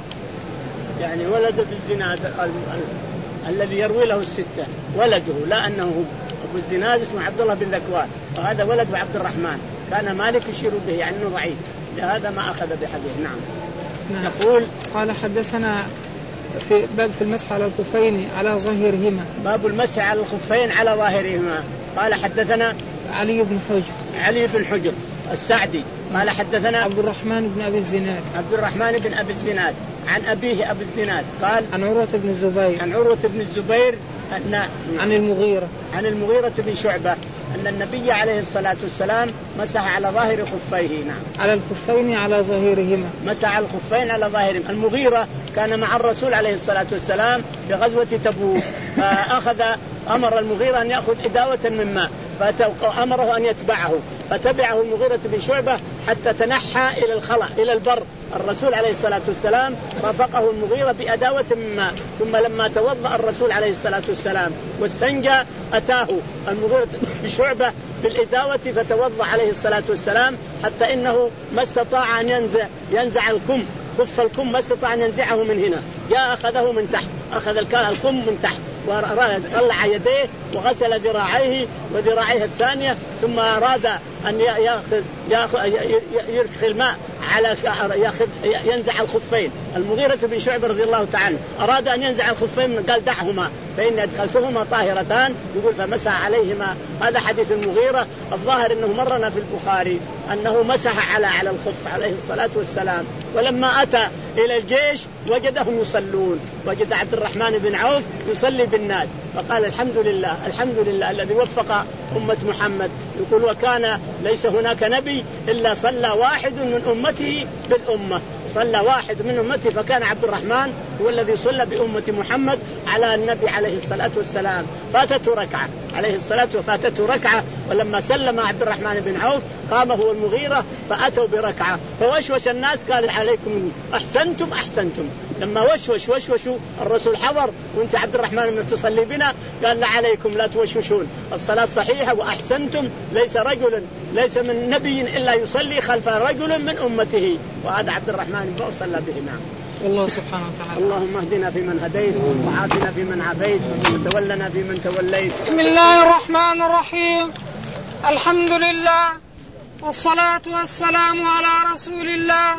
يعني ولد الزناد ال- ال- الذي يروي له الستة ولده، لا أنه أبو الزناد اسمه عبد الله بن ذكوان، وهذا ولد عبد الرحمن، كان مالك يشير به يعني أنه ضعيف، لهذا ما أخذ بحديث. نعم. نعم. يقول قال حدثنا في باب في المسح على الخفين على ظاهرهما. باب المسح على الخفين على ظاهرهما. قال حدثنا علي بن حجر علي بن حجر السعدي قال حدثنا عبد الرحمن بن أبي الزناد عبد الرحمن بن أبي الزناد عن أبيه أبي الزناد قال عن عروة بن الزبير عن عروة بن الزبير أن عن المغيرة عن المغيرة بن شعبة أن النبي عليه الصلاة والسلام مسح على ظاهر خفيه. نعم. على الخفين على ظاهرهما. مسح على الخفين على ظاهرهما. المغيرة كان مع الرسول عليه الصلاة والسلام في غزوة تبوك، فأخذ أمر المغيرة أن يأخذ إداوة من ماء، فأمره أن يتبعه، فتبعه المغيرة بن شعبة حتى تنحى إلى الخلاء إلى البر. الرسول عليه الصلاة والسلام رافقه المغيرة بأداوة من ماء، ثم لما توضأ الرسول عليه الصلاة والسلام واستنجى أتاه المغيرة بن شعبة بالإداوة فتوضأ عليه الصلاة والسلام حتى إنه ما استطاع أن ينزع ينزع الكم، خف الكم ما استطاع أن ينزعه من هنا، جاء أخذه من تحت، أخذ الكم من تحت وطلع يديه وغسل ذراعيه وذراعيه الثانية، ثم أراد أن يأخذ يركخ الماء على يأخذ ينزع الخفين. المغيرة بن شعبة رضي الله تعالى أراد أن ينزع الخفين، قال دعهما فإن أدخلتهما طاهرتان، يقول فمسح عليهما. هذا حديث المغيرة. الظاهر أنه مرنا في البخاري أنه مسح على على الخف عليه الصلاة والسلام، ولما أتى إلى الجيش وجدهم يصلون، وجد عبد الرحمن بن عوف يصلي بالناس، فقال الحمد لله الحمد لله الذي وفق أمة محمد. يقول وكان ليس هناك نبي إلا صلى واحد من أمته بالأمة، صلى واحد من أمته، فكان عبد الرحمن هو الذي صلى بأمة محمد على النبي عليه الصلاة والسلام. فاتته ركعة عليه الصلاة وفاتته ركعة ولما سلم عبد الرحمن بن عوف قام هو المغيرة فأتوا بركعة فوشوش الناس قال عليكم أحسنتم أحسنتم. لما وشوش وشوشوا الرسول حضر وانت عبد الرحمن بن تصلي بنا قال لا عليكم لا توشوشون الصلاة صحيحة وأحسنتم. ليس رجل ليس من نبي إلا يصلي خلف رجل من أمته وهذا عبد الرحمن بن عوف صلى به معه. الله سبحانه وتعالى. اللهم اهدنا فيمن هديت وعافنا فيمن عافيت وتولنا فيمن توليت. بسم الله الرحمن الرحيم. الحمد لله والصلاة والسلام على رسول الله.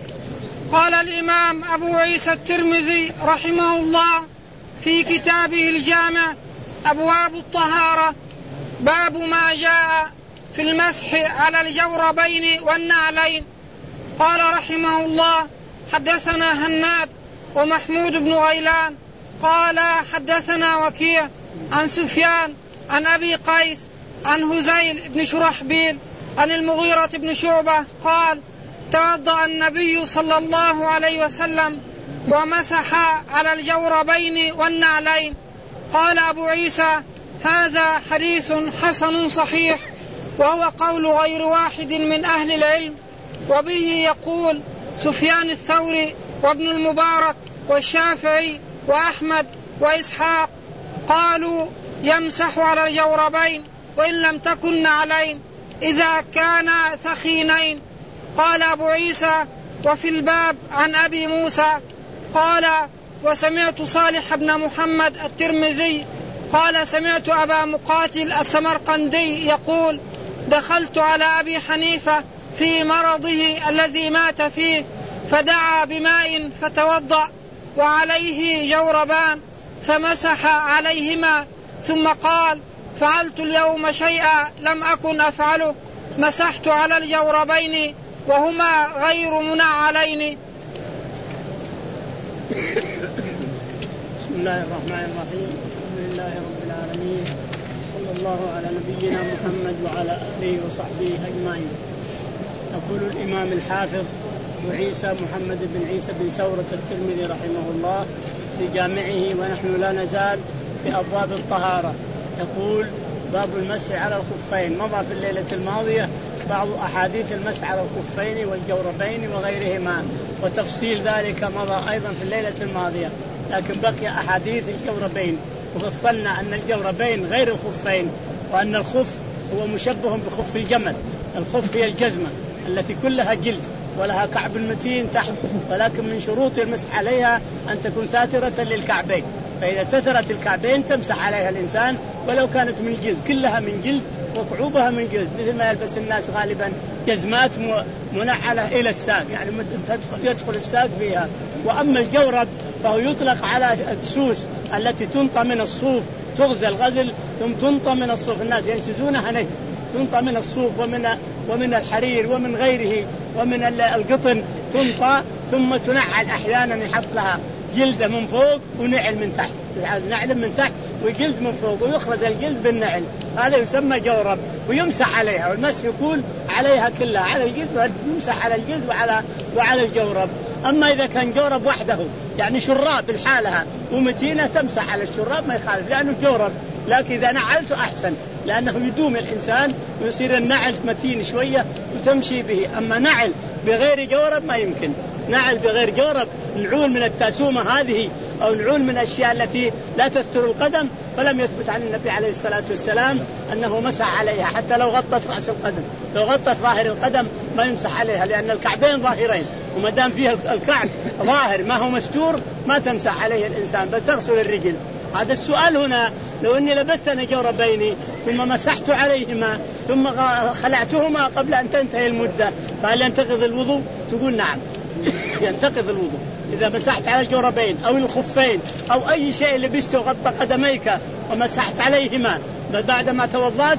قال الإمام أبو عيسى الترمذي رحمه الله في كتابه الجامع أبواب الطهارة باب ما جاء في المسح على الجوربين والنعلين. قال رحمه الله حدثنا هناد ومحمود بن غيلان قال حدثنا وكيع عن سفيان عن أبي قيس عن هزيل بن شرحبيل عن المغيرة بن شعبة قال توضأ النبي صلى الله عليه وسلم ومسح على الجوربين والنعلين. قال أبو عيسى هذا حديث حسن صحيح وهو قول غير واحد من أهل العلم وبه يقول سفيان الثوري وابن المبارك والشافعي وأحمد وإسحاق قالوا يمسح على الجوربين وإن لم تكن نعلين إذا كان ثخينين. قال أبو عيسى وفي الباب عن أبي موسى قال وسمعت صالح بن محمد الترمذي قال سمعت أبا مقاتل السمرقندي يقول دخلت على أبي حنيفة في مرضه الذي مات فيه فدعا بماء فتوضأ وعليه جوربان فمسح عليهما ثم قال فعلت اليوم شيئا لم أكن أفعله مسحت على الجوربين وهما غير منعلين. بسم الله الرحمن الرحيم. الحمد لله رب العالمين صلى الله على نبينا محمد وعلى آله وصحبه أجمعين. يقول الإمام الحافظ وعيسى محمد بن عيسى بن ثورة الترمذي رحمه الله في جامعه ونحن لا نزال في أبواب الطهارة. يقول باب المسح على الخفين. مضى في الليلة الماضية بعض أحاديث المسح على الخفين والجوربين وغيرهما وتفصيل ذلك مضى أيضا في الليلة الماضية لكن بقي أحاديث الجوربين وفصلنا أن الجوربين غير الخفين وأن الخف هو مشبه بخف الجمل. الخف هي الجزمة التي كلها جلد ولها كعب متين تحت ولكن من شروط المسح عليها أن تكون ساترة للكعبين فإذا سترت الكعبين تمسح عليها الإنسان ولو كانت من جلد كلها من جلد وكعوبها من جلد مثل ما يلبس الناس غالبا جزمات منعلة إلى الساق يعني يدخل الساق فيها. وأما الجورب فهو يطلق على السوس التي تنطى من الصوف تغزل غزل ثم تنطى من الصوف الناس ينسزونها نجس تنطى من الصوف ومن ومن الحرير ومن غيره ومن القطن تنطى ثم تنعل أحيانا يحط لها جلد من فوق ونعل من تحت نعل من تحت وجلد من فوق ويخرج الجلد بالنعل هذا يسمى جورب ويمسح عليها والمسح يكون عليها كلها على الجلد ويمسح على الجلد وعلى وعلى الجورب. أما إذا كان جورب وحده يعني شراب بالحالها ومتينة تمسح على الشراب ما يخالف لأنه جورب لكن إذا نعلته أحسن لأنه يدوم الإنسان ويصير النعل متين شوية وتمشي به. أما نعل بغير جورب ما يمكن. نعل بغير جورب نعول من التاسومة هذه أو نعول من الأشياء التي لا تستر القدم فلم يثبت عن النبي عليه الصلاة والسلام أنه مسح عليها حتى لو غطت رأس القدم لو غطت ظاهر القدم ما يمسح عليها لأن الكعبين ظاهرين وما دام فيها الكعب ظاهر ما هو مستور ما تمسح عليه الإنسان بل تغسل الرجل. هذا السؤال هنا لو أني لبست أنا جوربين ثم مسحت عليهما ثم خلعتهما قبل أن تنتهي المدة فهل ينتقض الوضوء؟ تقول نعم ينتقض الوضوء إذا مسحت على الجوربين أو الخفين أو أي شيء لبسته غطى قدميك ومسحت عليهما بعدما توضأت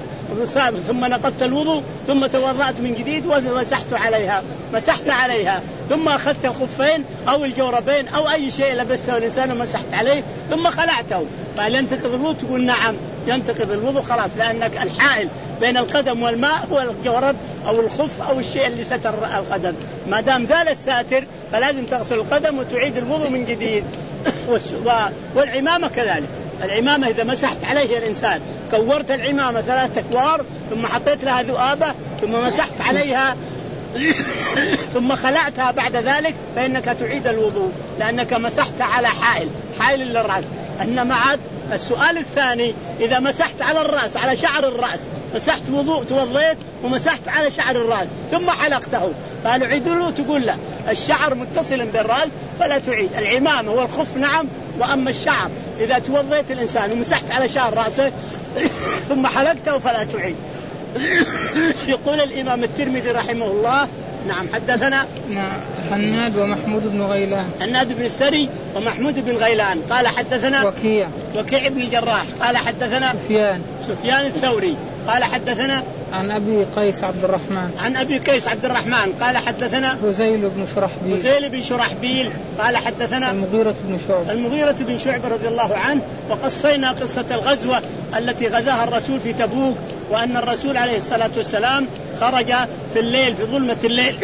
ثم نقضت الوضوء ثم توضأت من جديد ومسحت عليها مسحت عليها ثم أخذت الخفين أو الجوربين أو أي شيء لبسته الإنسان ومسحت عليه ثم خلعته فهل ينتقض الوضوء؟ تقول نعم ينتقض الوضوء خلاص لأنك الحائل بين القدم والماء هو الجورب أو الخف أو الشيء اللي ستر القدم ما دام زال الساتر فلازم تغسل القدم وتعيد الوضوء من جديد. والعمامة كذلك العمامة إذا مسحت عليه الإنسان كورت العمامة ثلاثة أكوار ثم حطيت لها ذؤابة ثم مسحت عليها ثم خلعتها بعد ذلك فإنك تعيد الوضوء لأنك مسحت على حائل حائل للرأس. إنما عاد السؤال الثاني إذا مسحت على الرأس على شعر الرأس مسحت وضوء توضيت ومسحت على شعر الرأس ثم حلقته فهل أعيد له؟ تقول لا الشعر متصل بالرأس فلا تعيد. العمامة والخف نعم وأما الشعر إذا توضيت الإنسان ومسحت على شعر رأسه ثم حلقته فلا تعيد. يقول الإمام الترمذي رحمه الله نعم حدثنا حناد ومحمود بن غيلان حناد بن السري ومحمود بن غيلان قال حدثنا وكيع وكيع بن الجراح قال حدثنا سفيان سفيان الثوري قال حدثنا عن أبي قيس عبد الرحمن عن أبي قيس عبد الرحمن قال حدثنا هزيل بن شرحبيل هزيل بن شرحبيل قال حدثنا المغيرة بن شعبة المغيرة بن شعبة رضي الله عنه. وقصينا قصة الغزوة التي غزاها الرسول في تبوك وأن الرسول عليه الصلاة والسلام خرج في الليل في ظلمة الليل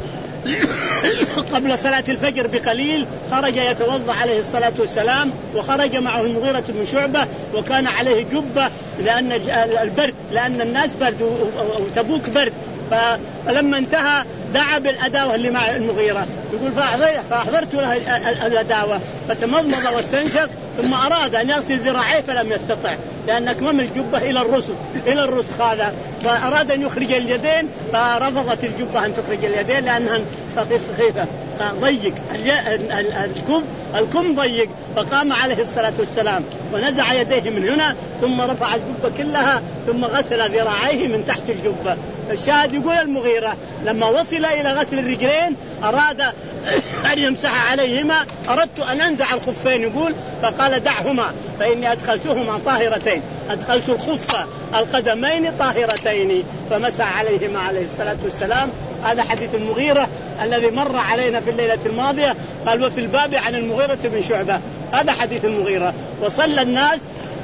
قبل صلاة الفجر بقليل خرج يتوضأ عليه الصلاة والسلام وخرج معه المغيرة بن شعبة وكان عليه جبة لأن البرد لأن الناس برد وتبوك برد. فلما انتهى دعا بالأداوة اللي مع المغيرة يقول فأحضرت له الأداوة فتمضمض واستنشق ثم أراد أن يغسل ذراعيه فلم يستطع لأن أكمام الجبة إلى الرسل إلى الرسخ هذا فأراد أن يخرج اليدين فرفضت الجبة أن تخرج اليدين لأنها سخيفة ضيق الكم الكم ضيق. فقام عليه الصلاة والسلام ونزع يديه من هنا ثم رفع الجبة كلها ثم غسل ذراعيه من تحت الجبة. الشاهد يقول المغيرة لما وصل إلى غسل الرجلين أراد أن يمسح عليهما أردت أن أنزع الخفين يقول فقال دعهما فإني أدخلتهما طاهرتين أدخلت الخف القدمين طاهرتين فمسح عليهما عليه الصلاة والسلام. هذا حديث المغيرة الذي مر علينا في الليلة الماضية قال وفي الباب عن المغيرة بن شعبة. هذا حديث المغيرة. وصلى الناس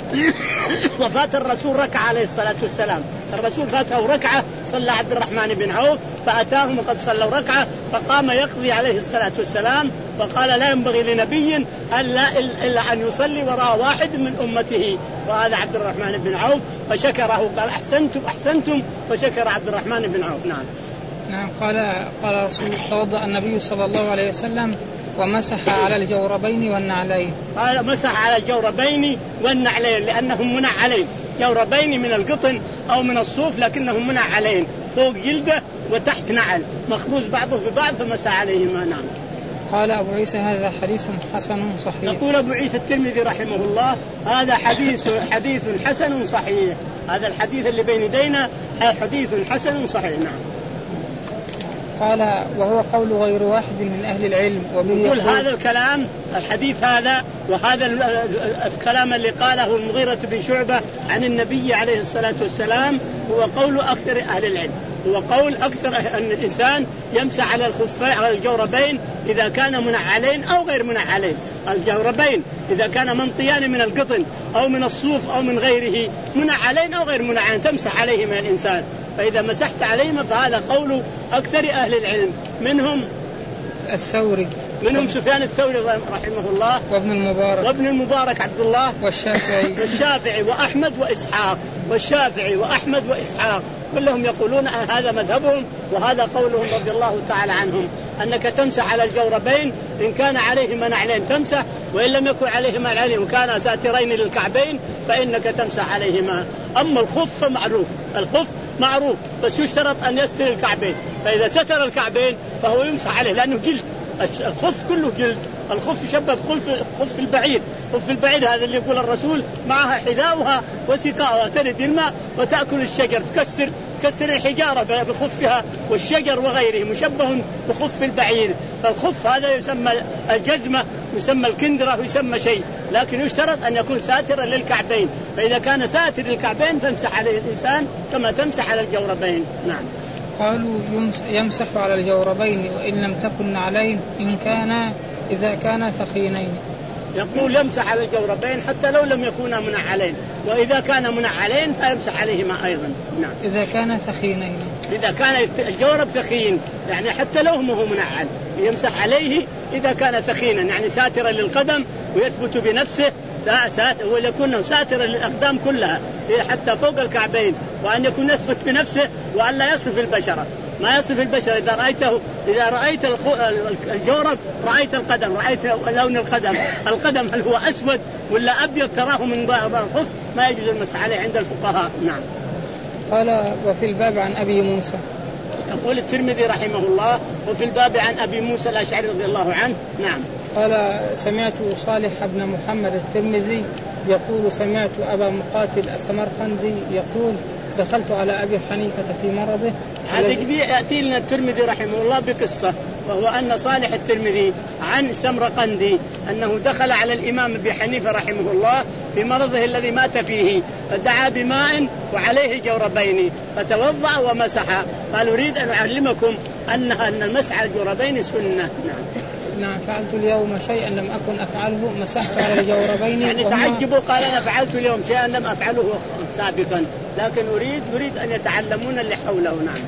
وفات الرسول ركعة عليه الصلاة والسلام الرسول فاته ركعة صلى عبد الرحمن بن عوف فأتاهم وقد صلوا ركعة فقام يقضي عليه الصلاة والسلام وقال لا ينبغي لنبي إلا أن يصلي وراء واحد من أمته وهذا عبد الرحمن بن عوف فشكره قال أحسنتم أحسنتم وشكر عبد الرحمن بن عوف. نعم نعم قال قال رسول توضأ النبي صلى الله عليه وسلم ومسح على الجوربين والنعلين. قال مسح على الجوربين والنعلين لأنهم منعلين جوربين من القطن أو من الصوف لكنهم منعلين فوق جلده وتحت نعل مخبوز بعضه ببعض فمسح عليهما. نعم. قال أبو عيسى هذا حديث حسن صحيح. يقول أبو عيسى الترمذي رحمه الله هذا حديث حديث حسن صحيح. هذا الحديث اللي بين يدينا حديث حسن صحيح. نعم. قال وهو قول غير واحد من أهل العلم. يقول هذا الكلام الحديث هذا وهذا الكلام اللي قاله المغيرة بن شعبة عن النبي عليه الصلاة والسلام هو قول أكثر أهل العلم هو قول أكثر أن الإنسان يمسح على الخفين على الجوربين إذا كان منعلين أو غير منعلين. الجوربين إذا كان منطيان من القطن أو من الصوف أو من غيره منعلين أو غير منعلين تمسح عليهما الإنسان. فإذا مسحت عليهما فهذا قول أكثر أهل العلم منهم الثوري منهم سفيان الثوري رحمه الله وابن المبارك وابن المبارك عبد الله والشافعي والشافعي وأحمد وإسحاق والشافعي وأحمد وإسحاق كلهم يقولون هذا مذهبهم وهذا قولهم رضي الله تعالى عنهم أنك تمسح على الجوربين إن كان عليهما نعلين تمسح وإن لم يكن عليهما نعلين وكان ساترين للكعبين فإنك تمسح عليهما. أما الخف معروف الخف معروف بس يشترط أن يستر الكعبين فإذا ستر الكعبين فهو يمسح عليه لأنه جلد الخف كله جلد. الخف يشبه بخف خف البعير خف البعير هذا اللي يقول الرسول معها حذاؤها وسقاؤها ترد الماء وتأكل الشجر تكسر تكسر الحجارة بخفها والشجر وغيره مشبه بخف البعير. فالخف هذا يسمى الجزمة يسمى الكندرة ويسمى شيء لكن يشترط أن يكون ساترا للكعبين فإذا كان ساتر للكعبين تمسح عليه الإنسان كما تمسح على الجوربين. نعم. قالوا يمسح على الجوربين وإن لم تكن علين إن كان إذا كان ثخينين. يقول يمسح على الجوربين حتى لو لم يكونا منعلين وإذا كان منعلين فيمسح عليهما أيضا. نعم. إذا كان ثخينين إذا كان الجورب ثخين يعني حتى لو هو منعل يمسح عليه إذا كان ثخينا يعني ساترا للقدم ويثبت بنفسه وليكون ساترا للأقدام كلها حتى فوق الكعبين، وأن يكون يثبت بنفسه وأن لا يصف البشرة، ما يصف البشر. إذا رأيته إذا رأيت الجورب رأيت القدم، رأيت لون القدم، القدم هل هو أسود ولا أبيض تراه من الخف، ما يجوز المسح عليه عند الفقهاء. نعم. قال وفي الباب عن أبي موسى. يقول الترمذي رحمه الله وفي الباب عن أبي موسى الأشعري رضي الله عنه. نعم. قال سمعت صالح بن محمد الترمذي يقول سمعت أبا مقاتل السمرقندي يقول دخلت على أبي حنيفة في مرضه. هذا يأتي لنا الترمذي رحمه الله بقصة، وهو أن صالح الترمذي عن السمرقندي أنه دخل على الإمام أبي حنيفة رحمه الله في مرضه الذي مات فيه، فدعا بماء وعليه جوربين فتوضأ ومسح. قال أريد أن أعلمكم أن أن المسح على الجوربين سنة. نعم. نعم. فعلت اليوم شيئا لم أكن أفعله مسحت على الجوربين. يعني تعجبوا قال أنا فعلت اليوم شيئا لم أفعله سابقا، لكن أريد أريد أن يتعلمون اللي حوله. نعم.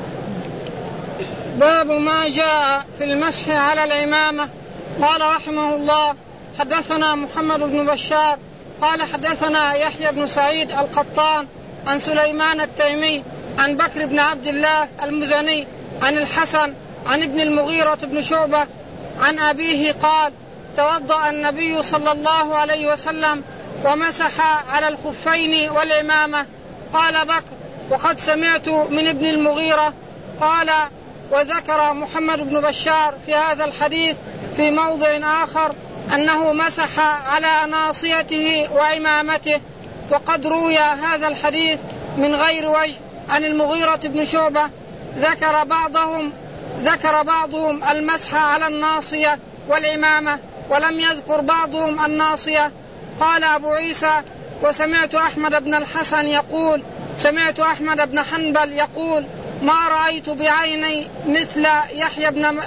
باب ما جاء في المسح على العمامة. قال رحمه الله حدثنا محمد بن بشار قال حدثنا يحيى بن سعيد القطان عن سليمان التيمي عن بكر بن عبد الله المزني عن الحسن عن ابن المغيرة بن شعبة عن أبيه قال توضأ النبي صلى الله عليه وسلم ومسح على الخفين والعمامة. قال بكر وقد سمعت من ابن المغيرة. قال وذكر محمد بن بشار في هذا الحديث في موضع آخر أنه مسح على ناصيته وعمامته، وقد روي هذا الحديث من غير وجه عن المغيرة بن شعبة. ذكر بعضهم ذكر بعضهم المسح على الناصية والعمامة ولم يذكر بعضهم الناصية. قال أبو عيسى وسمعت أحمد بن الحسن يقول سمعت أحمد بن حنبل يقول ما رأيت بعيني مثل يحيى بن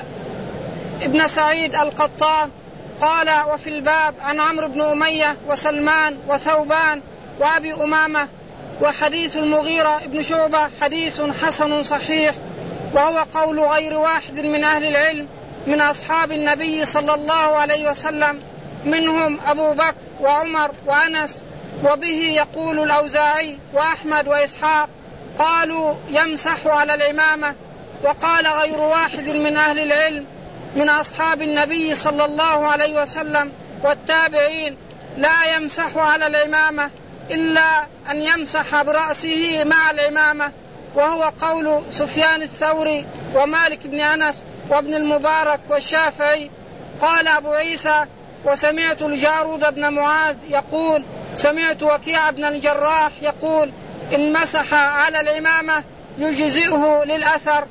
ابن سعيد القطان. قال وفي الباب عن عمرو بن أمية وسلمان وثوبان وأبي أمامة. وحديث المغيرة بن شعبة حديث حسن صحيح، وهو قول غير واحد من أهل العلم من أصحاب النبي صلى الله عليه وسلم، منهم أبو بكر وعمر وأنس، وبه يقول الأوزاعي وأحمد وإسحاق قالوا يمسح على العمامة. وقال غير واحد من أهل العلم من أصحاب النبي صلى الله عليه وسلم والتابعين لا يمسح على العمامة إلا أن يمسح برأسه مع العمامة، وهو قول سفيان الثوري ومالك بن أنس وابن المبارك والشافعي. قال أبو عيسى وسمعت الجارود بن معاذ يقول سمعت وكيع بن الجراح يقول إن مسح على العمامة يجزئه للأثر.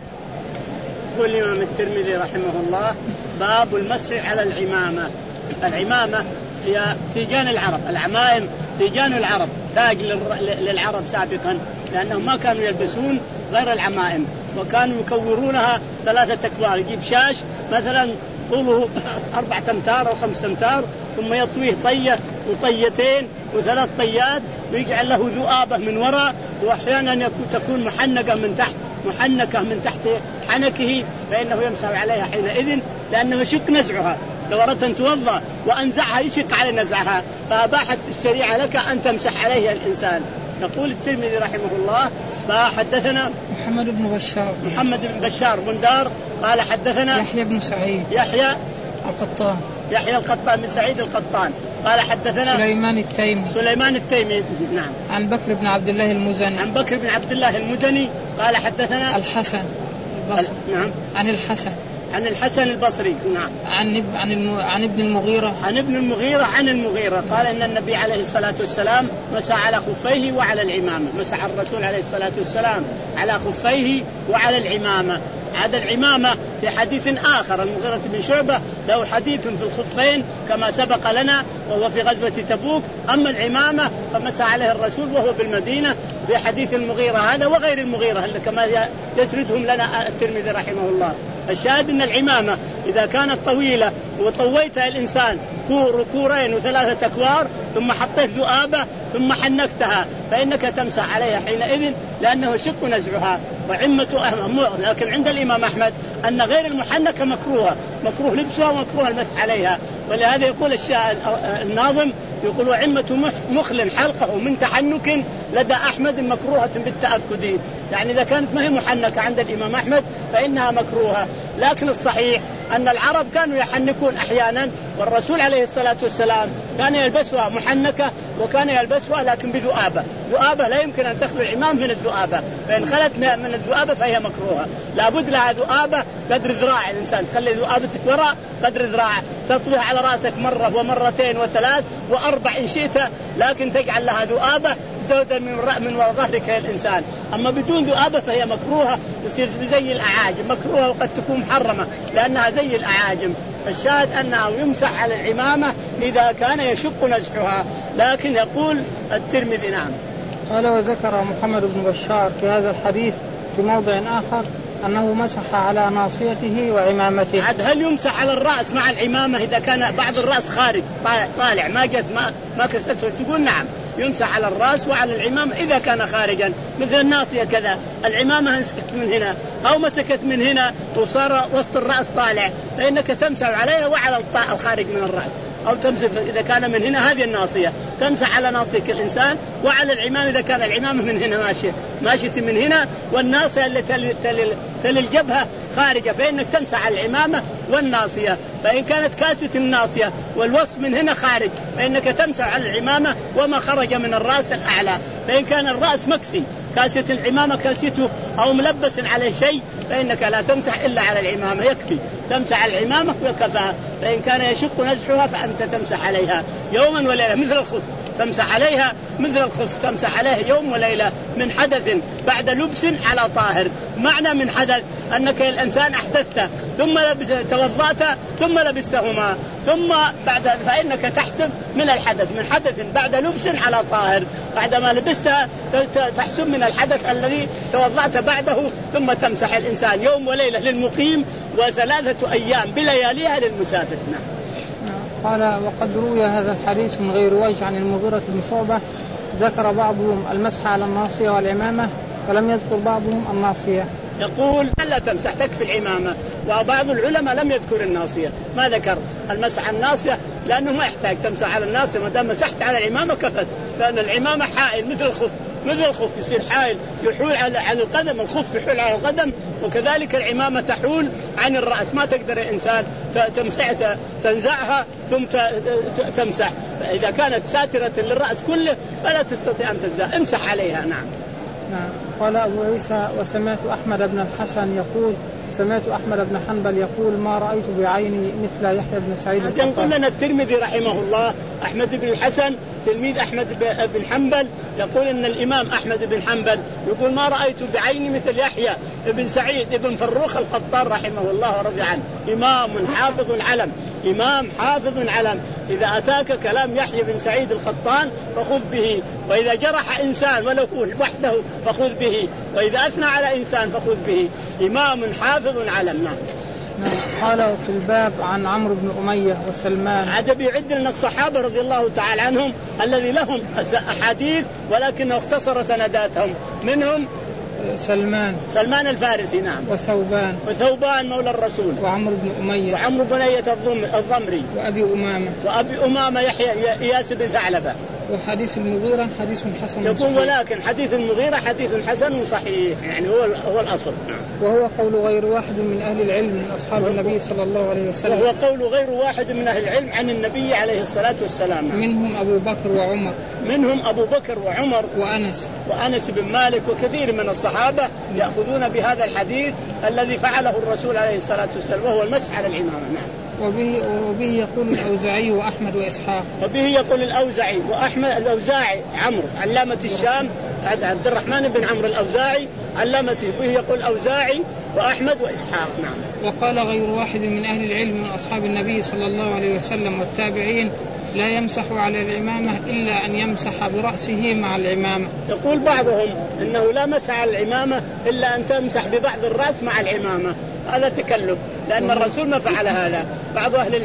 يقول الإمام الترمذي رحمه الله باب المسح على العمامة. العمامة هي تيجان العرب، العمائم تيجان العرب، تاج للعرب سابقا، لأنهم ما كانوا يلبسون غير العمائم، وكانوا يكورونها ثلاثة أكوار. يجيب شاش مثلا طوله أربعة أمتار أو خمسة أمتار، ثم يطويه طية وطيتين وثلاث طيات، ويجعل له ذؤابة من وراء، وأحيانا تكون محنكة من تحت محنكة من تحت حنكه، فإنه يمسح عليها حينئذ لأنه يشق نزعها. لو أردت أن توضأ وأنزعها يشق على نزعها، فأباحت الشريعة لك أن تمسح عليها الإنسان. يقول الترمذي رحمه الله حدثنا محمد بن بشار محمد بن بشار بن دار قال حدثنا يحيى بن سعيد يحيى القطان يحيى القطان بن سعيد القطان قال حدثنا سليمان التيمي سليمان التيمي نعم عن بكر بن عبد الله المزني عن بكر بن عبد الله المزني قال حدثنا الحسن البصري نعم عن الحسن عن الحسن البصري نعم عن عن الم... عن ابن المغيرة عن ابن المغيرة عن المغيرة قال إن النبي عليه الصلاة والسلام مسح على خفيه وعلى العمامة. مسح الرسول عليه الصلاة والسلام على خفيه وعلى العمامة. هذا العمامة في حديث آخر المغيرة بن شعبة له حديث في الخفين كما سبق لنا وهو في غزوة تبوك. أما العمامة فمسح عليه الرسول وهو بالمدينة في حديث المغيرة هذا وغير المغيرة كما يسردهم لنا الترمذي رحمه الله. الشاهد أن العمامة إذا كانت طويلة وطويتها الإنسان كور كورين وثلاثة أكوار ثم حطيت ذؤابة ثم حنكتها فإنك تمسح عليها حينئذ لأنه شق نزعها وعمة. لكن عند الإمام أحمد أن غير المحنكة مكروهة، مكروه لبسها ومكروه المسح عليها. ولهذا يقول الناظم يقول وعمة مخل حلقه من تحنك لدى أحمد مكروهة بالتأكد، يعني إذا كانت ما هي محنكة عند الإمام أحمد فإنها مكروهة. لكن الصحيح أن العرب كانوا يحنكون أحيانا، والرسول عليه الصلاة والسلام كان يلبسها محنكة وكان يلبسها لكن بذؤابة. ذؤابة لا يمكن أن تخلو العمام من الذؤابة، فإن خلت من الذؤابة فهي مكروهة. لابد لها ذؤابة قدر ذراع الإنسان، تخلي ذؤابتك وراء قدر ذراع، تطويها على رأسك مرة ومرتين وثلاث وأربع إن شئت، لكن تجعل لها ذؤابة من من وراء ظهرك الإنسان. أما بدون ذؤابة فهي مكروهة، يصير زي الأعاجم، مكروهة وقد تكون محرمة لأنها زي الأعاجم. الشاهد أنه يمسح على العمامة إذا كان يشق نزحها. لكن يقول الترمذي نعم. قال وذكر محمد بن بشار في هذا الحديث في موضع آخر أنه مسح على ناصيته وعمامته. عاد هل يمسح على الرأس مع العمامة إذا كان بعض الرأس خارج طالع ما جت ما ما كسته؟ تقول نعم يمسح على الرأس وعلى العمامة إذا كان خارجا، مثل الناصية كذا، العمامة مسكت من هنا أو مسكت من هنا وصار وسط الرأس طالع، فإنك تمسح عليها وعلى الخارج من الرأس، أو تمسح إذا كان من هنا هذه الناصية تمسح على ناصية الإنسان وعلى العمام إذا كان العمامة من هنا ماشية ماشية من هنا، والناصية اللي تل تل تل الجبهة خارجة فإنك تمسح على العمامة والناصية. فإن كانت كاسة الناصية والوسط من هنا خارج فإنك تمسح على العمامة وما خرج من الرأس الأعلى. فإن كان الرأس مكسي كاسة العمامة كاسته أو ملبس عليه شيء فإنك لا تمسح إلا على العمامة، يكفي تمسح على العمامة وكفاها. فإن كان يشق نزحها فأنت تمسح عليها يوما وليلة مثل الخف، تمسح عليها مثل الخف، تمسح عليها يوم وليلة من حدث بعد لبس على طاهر. معنى من حدث أنك الإنسان أحدثت ثم لبس توضأت ثم لبستهما ثم بعد فإنك تحسب من الحدث من حدث بعد لبس على طاهر، بعدما لبستها تحسب من الحدث الذي توضأت بعده، ثم تمسح الإنسان يوم وليلة للمقيم وثلاثة أيام بلياليها للمسافر. نعم. قال وقد روي هذا الحديث من غير وجه عن المغيرة بن شعبة، ذكر بعضهم المسح على الناصية والعمامة ولم يذكر بعضهم الناصية. يقول لا تمسح تكفي العمامة، وبعض العلماء لم يذكر الناصية، ما ذكر المسح على الناصية لأنه ما يحتاج تمسح على الناصية، ما دام مسحت على العمامة كفت، لأن العمامة حائل مثل الخف مثل الخف يصير حائل يحول على القدم، الخف يحول على القدم، وكذلك العمامة تحول عن الرأس، ما تقدر الإنسان تنزعها ثم تمسح. إذا كانت ساترة للرأس كله فلا تستطيع أن تنزع، امسح عليها. نعم. نعم. قال أبو عيسى وسمعت أحمد بن الحسن يقول سمعت أحمد بن حنبل يقول ما رأيت بعيني مثل يحيى بن سعيد القطان. يقول لنا الترمذي رحمه الله أحمد بن الحسن تلميذ أحمد بن حنبل يقول إن الإمام أحمد بن حنبل يقول ما رأيت بعيني مثل يحيى بن سعيد بن فروخ القطان رحمه الله ورضي عنه، إمام حافظ علم، إمام حافظ علم. إذا أتاك كلام يحيى بن سعيد القطان فخذ به، وإذا جرح إنسان ولو وحده فخذ به، وإذا أثنى على إنسان فخذ به، إمام حافظ علم. نعم. قال في الباب عن عمرو بن أمية وسلمان. عجب يعد لنا الصحابة رضي الله تعالى عنهم الذي لهم أحاديث ولكنه اختصر سنداتهم، منهم سلمان سلمان الفارسي نعم، وثوبان وثوبان مولى الرسول، وعمرو بن أمية وعمرو بن أمية الضمري، وأبي أمامة وأبي أمامة يحيى إياس بن ثعلبة. وحديث المغيرة حديث حسن يقول صحيح. ولكن حديث المغيرة حديث حسن صحيح، يعني هو هو الأصل. وهو قول غير واحد من أهل العلم من أصحاب النبي صلى الله عليه وسلم. وهو قول غير واحد من أهل العلم عن النبي عليه الصلاة والسلام. منهم أبو بكر وعمر منهم أبو بكر وعمر وأنس وأنس بن مالك وكثير من الصحابة يأخذون بهذا الحديث الذي فعله الرسول عليه الصلاة والسلام وهو المسح على العمامة. نعم. وبه, وبه يقول الأوزاعي وأحمد وإسحاق. وبه يقول الأوزاعي وأحمد. الأوزاعي عمرو علامة الشام عبد الرحمن بن عمرو الأوزاعي علامة، به يقول الأوزاعي وأحمد وإسحاق. نعم. وقال غير واحد من أهل العلم من أصحاب النبي صلى الله عليه وسلم والتابعين لا يمسح على العمامة إلا أن يمسح برأسه مع العمامة. يقول بعضهم إنه لا مسح على العمامة إلا أن تمسح ببعض الرأس مع العمامة، هذا تكلف لأن الرسول ما فعل هذا. بعض أهل العلم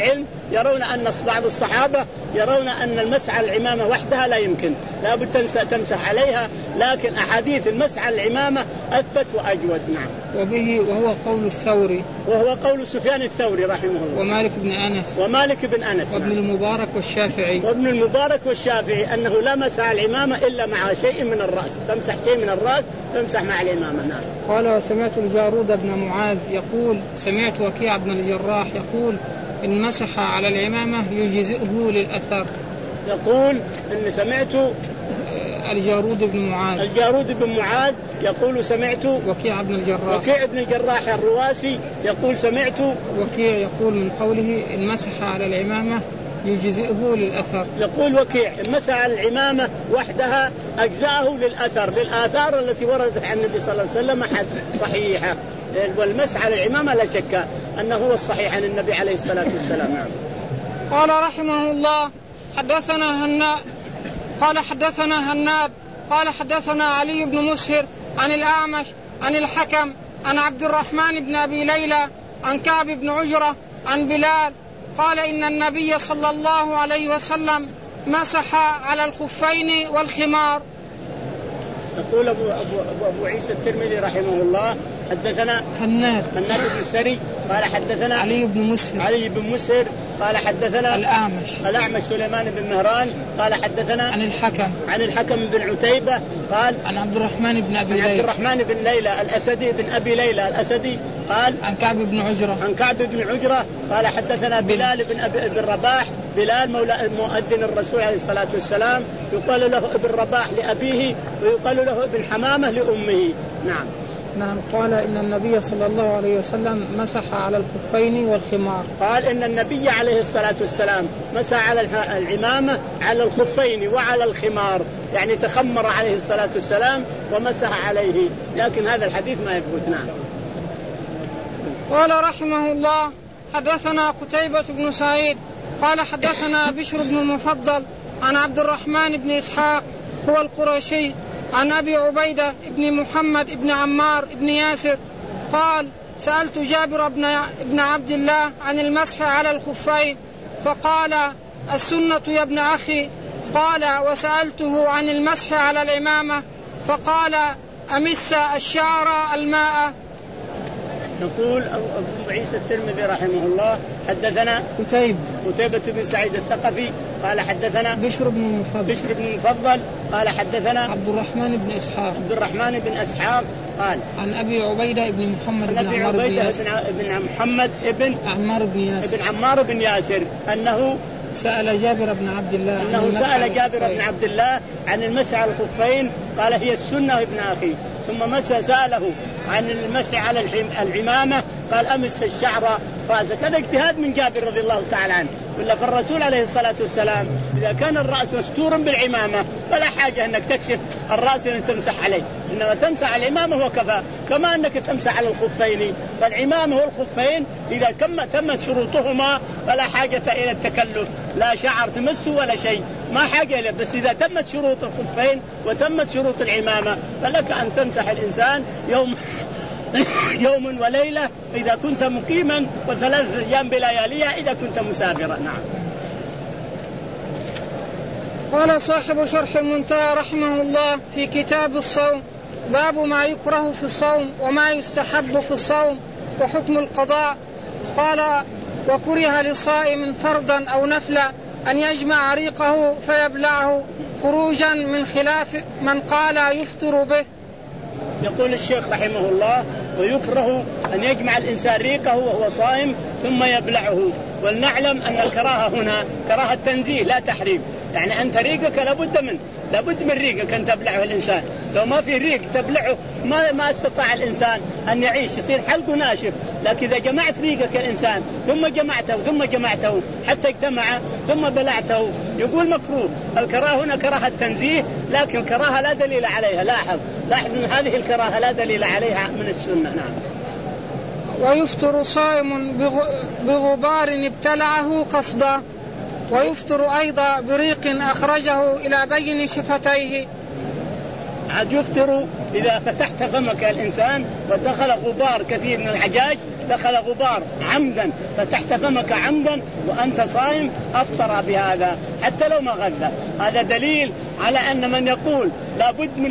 يرون أن بعض الصحابة يرون أن المسح على العمامة وحدها لا يمكن، لا بد تمسح عليها، لكن أحاديث المسح على العمامة أثبت وأجود. نعم. وبه وهو قول الثوري، وهو قول سفيان الثوري رحمه الله، ومالك بن أنس ومالك بن أنس وابن نعم. المبارك والشافعي وابن المبارك والشافعي أنه لا مسح على العمامة إلا مع شيء من الرأس، تمسح شيء من الرأس تمسح مع العمامة. نعم. قال وسمعت الجارود بن معاذ يقول سمعت وكيع بن الجراح يقول إن مسح على العمامة يجزئه للأثر. يقول إن سمعت الجارود بن معاذ الجارود بن معاذ يقول سمعت وكيع بن الجراح وكيع بن الجراح الرواسي يقول سمعت وكيع يقول من قوله إن مسح على العمامة يجزئه للأثر. يقول وكيع مسح على العمامة وحدها أجزاءه للأثر، للآثار التي وردت عن النبي صلى الله عليه وسلم حد صحيحة، والمسح على العمامة لا شك أنه هو الصحيح عن النبي عليه الصلاة والسلام. نعم. قال رحمه الله حدثنا هناد قال حدثنا هناد قال حدثنا علي بن مسهر عن الأعمش عن الحكم عن عبد الرحمن بن أبي ليلى عن كعب بن عجرة عن بلال قال إن النبي صلى الله عليه وسلم مسح على الخفين والخمار. يقول أبو, أبو, أبو, أبو عيسى الترمذي رحمه الله حدثنا هناد هناد بن سري قال حدثنا علي بن مسهر علي بن مسهر قال حدثنا الأعمش الأعمش سليمان بن مهران قال حدثنا عن الحكم عن الحكم بن عتيبة قال عن عبد الرحمن بن أبي ليلى عبد الرحمن بن ليلى الأسدي بن أبي ليلى الأسدي قال عن كعب بن عجرة عن كعب بن عجرة قال حدثنا بلال بن أبي بن رباح بلال مولى مؤذن الرسول عليه الصلاة والسلام يقال له ابن رباح لأبيه ويقال له ابن حمامة لأمه. نعم. نعم. قال إن النبي صلى الله عليه وسلم مسح على الخفين والخمار. قال إن النبي عليه الصلاة والسلام مسح على العمامة على الخفين وعلى الخمار، يعني تخمر عليه الصلاة والسلام ومسح عليه، لكن هذا الحديث ما يثبت. نعم. قال رحمه الله حدثنا قتيبة بن سعيد قال حدثنا بشر بن المفضل عن عبد الرحمن بن إسحاق هو القرشي عن أبي عبيدة بن محمد بن عمار بن ياسر قال سألت جابر بن عبد الله عن المسح على الخفين فقال السنة يا ابن أخي. قال وسألته عن المسح على العمامة فقال أمس الشعر الماء. يقول أبو عيسى الترمذي رحمه الله حدثنا قتيبة قتيبة بن سعيد الثقفي قال حدثنا بشر بن المفضل بشر بن المفضل قال حدثنا عبد الرحمن بن إسحاق عبد الرحمن بن إسحاق قال عن أبي عبيدة بن محمد بن أبي عمار عبيدة بن ياسر بن محمد ابن عمار بن ياسر ابن عمار بن ياسر أنه سأل جابر بن عبد الله أنه سأل جابر بن عبد الله عن المسح على الخفين قال هي السنة ابن أخي، ثم مسح سأله عن المسح على العمامة قال أمس الشعر رأسك. هذا اجتهاد من جابر رضي الله تعالى عنه، ولا فالرسول عليه الصلاة والسلام إذا كان الرأس مستورا بالعمامة فلا حاجة أنك تكشف الرأس أن تمسح عليه، إنما تمسح على العمامة وكفى، كما أنك تمسح على الخفين. فالعمامة والخفين إذا تمت شروطهما فلا حاجة إلى التكلف، لا شعر تمسه ولا شيء، ما حاجة إليه، بس إذا تمت شروط الخفين وتمت شروط العمامة فلك أن تمسح الإنسان يوم يوم وليلة إذا كنت مقيما، وثلاث أيام بلياليها إذا كنت مسافرا. نعم. قال صاحب شرح المنتهى رحمه الله في كتاب الصوم باب ما يكره في الصوم وما يستحب في الصوم وحكم القضاء. قال وكره لصائم فرضا أو نفلا أن يجمع ريقه فيبلعه خروجا من خلاف من قال يفطر به. يقول الشيخ رحمه الله ويكره أن يجمع الإنسان ريقه وهو صائم ثم يبلعه، ولنعلم أن الكراهة هنا كراهة تنزيه لا تحريم، يعني أنت ريقك لابد من لابد من ريقك أن تبلعه الإنسان، لو ما في ريق تبلعه ما ما استطاع الإنسان أن يعيش، يصير حلقه ناشف. لكن إذا جمعت ريقك الإنسان ثم جمعته ثم جمعته حتى اجتمع ثم بلعته يقول مكروه. الكراهة هنا كراهة تنزيه، لكن الكراهة لا دليل عليها. لاحظ لاحظ من هذه الكراهة لا دليل عليها من السنة. نعم. ويفطر صائم بغبار ابتلعه قصدا، ويفطر أيضا بريق أخرجه إلى بين شفتيه. عاد يفطر إذا فتحت فمك الإنسان ودخل غبار كثير من الحجاج، دخل غبار عمدا، فتحت فمك عمدا وأنت صائم، أفطر بهذا حتى لو ما غذى. هذا دليل على أن من يقول لابد من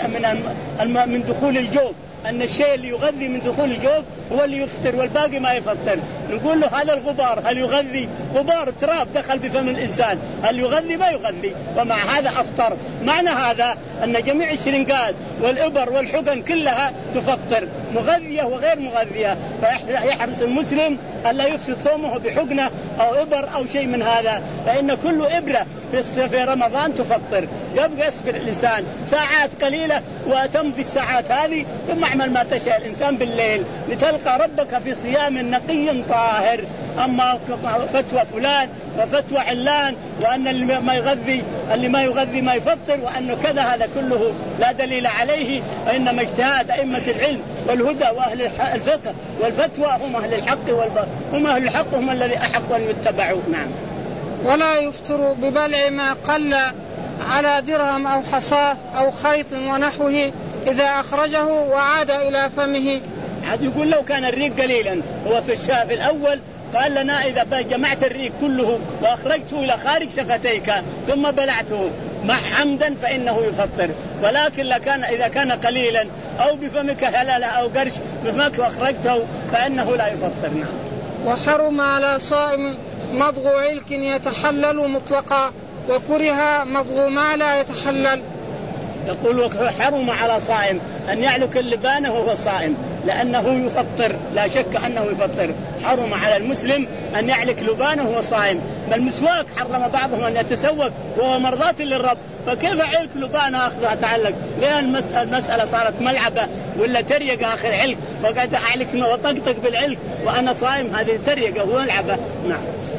من من دخول الجوف، أن الشيء اللي يغذي من دخول الجوف هو اللي يفطر والباقي ما يفطر، نقول له هذا الغبار هل يغذي؟ غبار تراب دخل بفم الإنسان، هل يغذي؟ ما يغذي، ومع هذا أفطر. معنى هذا أن جميع الشرنقات والإبر والحقن كلها تفطر، مغذية وغير مغذية، فيحرص المسلم ألا يفسد صومه بحقنة أو إبر أو شيء من هذا، فإن كل إبرة في رمضان تفطر. يبقى يصبر الإنسان ساعات قليلة وتمضي الساعات هذه، ثم اعمل ما تشاء الإنسان بالليل لتلقى ربك في صيام نقي طاهر. أما فتوى فلان وفتوى علان وأن اللي ما يغذي اللي ما يغذي ما يفطر وأنه كذا، هذا كله لا دليل عليه، وإنما اجتهاد أئمة العلم والهدى وأهل الفقه والفتوى هم أهل الحق والب... هم أهل الحق هم الذي أحق أن يتبعوا. نعم. ولا يفطر ببلع ما قل على درهم أو حصاه أو خيط ونحوه إذا أخرجه وعاد إلى فمه. عاد يقول لو كان الريق قليلا، هو في الشاف الأول قال لنا إذا جمعت الريق كله وأخرجته إلى خارج شفتيك ثم بلعته مع عمدا فإنه يفطر، ولكن لكان إذا كان قليلا أو بفمك هلالة أو قرش بفمك وأخرجته فإنه لا يفطر. نعم. وحرم على صائم مضغ علك يتحلل مطلقا، وكره مضغ ما لا يتحلل. يقول حرم على صائم أن يعلك اللبان وهو صائم لأنه يفطر، لا شك أنه يفطر. حرم على المسلم أن يعلك لبانه وهو صائم. بل المسواك حرم بعضهم أن يتسوق وهو مرضاة للرب، فكيف علك لبانه أخذها تعلق؟ لأن المسألة صارت ملعبة ولا تريقة آخر علك، وقعد أعلك وطقطق بالعلك وأنا صائم، هذه تريقة وملعبة. نعم.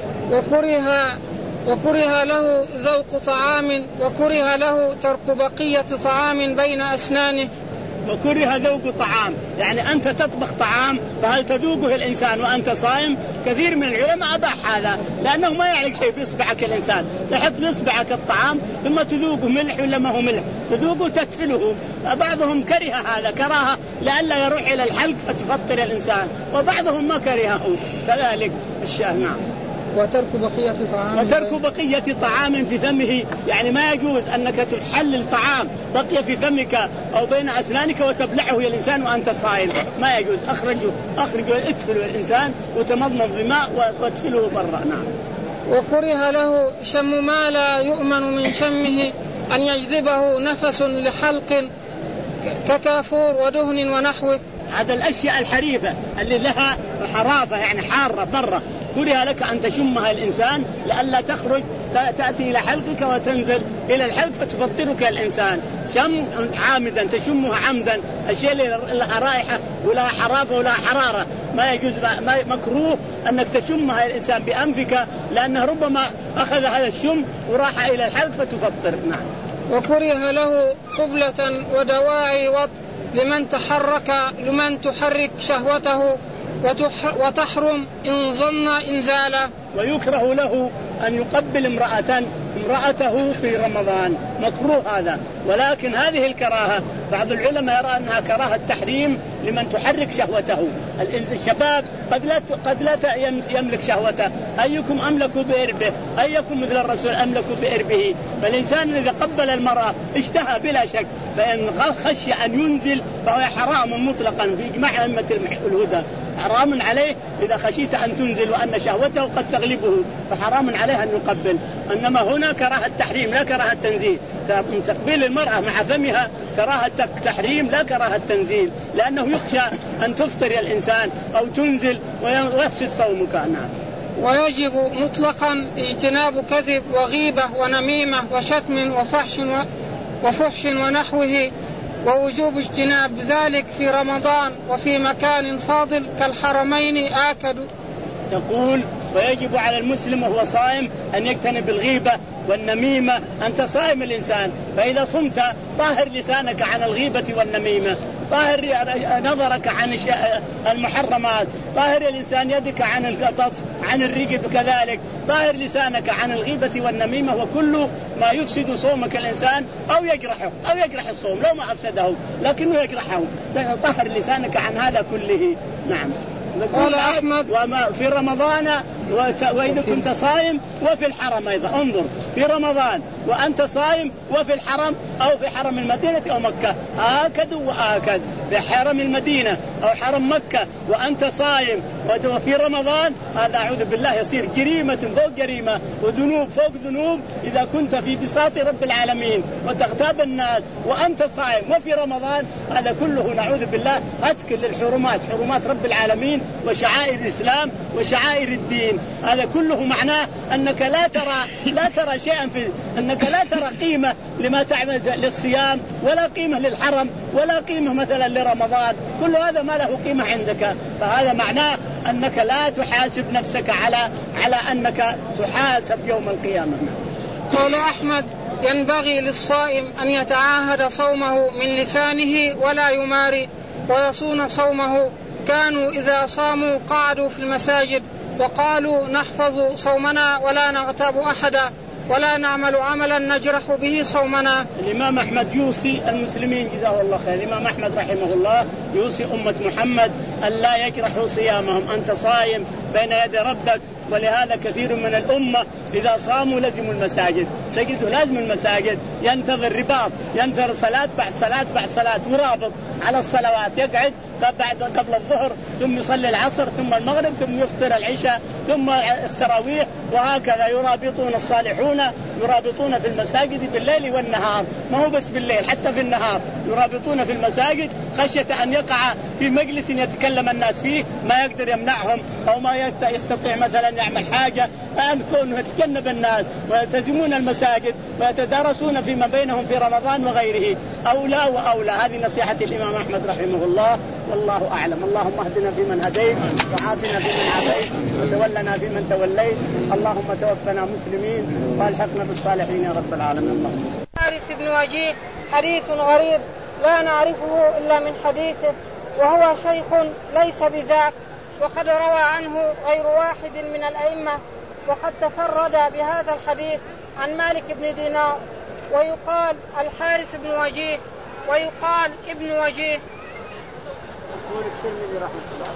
وكره وكره له ذوق طعام، وكره له ترك بقية طعام بين أسنانه. وكره ذوق طعام يعني أنت تطبخ طعام فهل تذوقه الإنسان وأنت صائم؟ كثير من العلماء أباح هذا لأنه ما يعلق شيء بإصبعك الإنسان، تحط بإصبعك الطعام ثم تذوقه ملح ولا ما هو ملح، تذوقه تتفله. بعضهم كره هذا كراهة لألا يروح إلى الحلق فتفطر الإنسان، وبعضهم ما كرهه كذلك الشاه. نعم. وترك بقية طعام وترك بقية طعام في فمه، يعني ما يجوز أنك تحلل طعام بقي في فمك أو بين أسنانك وتبلعه يا الإنسان وأنت صائم، ما يجوز. أخرجه أخرجه ادفله الإنسان وتمضمض بماء وادفله برا. نعم. وكره له شم ما لا يؤمن من شمه، أن يجذبه نفس لحلق ككافور ودهن ونحوه. هذا الأشياء الحريفة اللي لها حرافة يعني حارة مرة كره لك أن تشمها الإنسان لألا تخرج تأتي إلى حلقك وتنزل إلى الحلق فتفطرك الإنسان. شم عامدا تشمها عمدا، الشيء لها رائحة ولا حرافة ولا حرارة ما يجوز، ما مكروه أنك تشمها الإنسان بأنفك لأنه ربما أخذ هذا الشم وراح إلى الحلق فتفطر. نعم. وكره له قبلة ودواعي وط لمن تحرك لمن تحرك شهوته وتحرم إن ظن إنزالا. ويكره له أن يقبل امرأة امرأته في رمضان، مكروه هذا، ولكن هذه الكراهة بعض العلماء يرى أنها كراهة تحريم لمن تحرك شهوته. الشباب قد لا قد لا يملك شهوته، أيكم أملك بإربه، أيكم مثل الرسول أملك بإربه. فالإنسان إذا قبل المرأة اشتهى بلا شك، فإن خشي أن ينزل فهو حرام مطلقا بإجماع أئمة الهدى، حرام عليه إذا خشيت أن تنزل وأن شهوته قد تغلبه فحرام عليه أن يقبل. إنما هنا كراهة تحريم لا كراهة تنزيل، تقبيل المرأة مع فمها كراهة تحريم لا كراهة تنزيل، لأنه يخشى أن تفطر الإنسان أو تنزل ويفسد صومك. نعم. ويجب مطلقا اجتناب كذب وغيبة ونميمة وشتم وفحش وفحش ونحوه، ووجوب اجتناب ذلك في رمضان وفي مكان فاضل كالحرمين آكد. يقول ويجب على المسلم وهو صائم أن يجتنب الغيبة والنميمة. أنت صائم الإنسان، فإذا صمت طهر لسانك عن الغيبة والنميمة، طهر نظرك عن المحرمات، طهر الإنسان يدك عن القطص عن الرقب كذلك، طهر لسانك عن الغيبة والنميمة وكل ما يفسد صومك الإنسان أو يجرحه أو يجرح الصوم لو ما أفسده لكنه يجرحه، طهر لسانك عن هذا كله. نعم. قال أحمد وما في رمضان وإذا كنت صائم وفي الحرم أيضا، انظر في رمضان وأنت صائم وفي الحرم أو في حرم المدينة أو مكة، هكذا وهكذا في حرم المدينة أو حرم مكة وأنت صائم وفي رمضان، هذا أعوذ بالله يصير جريمة فوق جريمة وذنوب فوق ذنوب إذا كنت في بساط رب العالمين وتغتاب الناس وأنت صائم وفي رمضان، هذا كله نعوذ بالله هتك للحرمات، حرمات رب العالمين وشعائر الإسلام وشعائر الدين، هذا كله معناه أنك لا ترى لا ترى شيئا في أنك لا ترى قيمة لما تعمل للصيام ولا قيمة للحرم ولا قيمة مثلا لرمضان، كل هذا ما له قيمة عندك، فهذا معناه أنك لا تحاسب نفسك على على أنك تحاسب يوم القيامة. قال أحمد ينبغي للصائم أن يتعاهد صومه من لسانه ولا يماري ويصون صومه. كانوا إذا صاموا قعدوا في المساجد وقالوا نحفظ صومنا ولا نغتاب أحدا ولا نعمل عملا نجرح به صومنا. الإمام أحمد يوصي المسلمين جزاه الله خير، الإمام أحمد رحمه الله يوصي أمة محمد أن لا يجرحوا صيامهم، أنت صايم بين يدي ربك، ولهذا كثير من الأمة إذا صاموا لزموا المساجد، تجده لازم المساجد ينتظر رباط، ينتظر صلاة بعد صلاة بعد صلاة ورابط على الصلوات، يقعد بعد قبل الظهر ثم يصلي العصر ثم المغرب ثم يفطر العشاء ثم التراويح، وهكذا يرابطون الصالحون يرابطون في المساجد بالليل والنهار، ما هو بس بالليل حتى في النهار يرابطون في المساجد خشية أن يقع في مجلس يتكلم الناس فيه ما يقدر يمنعهم أو ما يستطيع مثلا يعمل حاجة، أن يكونوا يتجنب الناس ويلتزمون المساجد ويتدارسون فيما بينهم في رمضان وغيره، أولى وأولى. هذه نصيحة الإمام أحمد رحمه الله، والله أعلم. اللهم اهدنا فيمن هديت وعافنا فيمن عافيت وتولنا فيمن توليت، اللهم توفنا مسلمين والحقنا بالصالحين يا رب العالمين. اللهم صل. الحارث بن وجيه حديث غريب لا نعرفه إلا من حديثه، وهو شيخ ليس بذاك، وقد روى عنه غير واحد من الأئمة، وقد تفرد بهذا الحديث عن مالك بن دينار، ويقال الحارث بن وجيه ويقال ابن وجيه. يقول الترمذي رحمه الله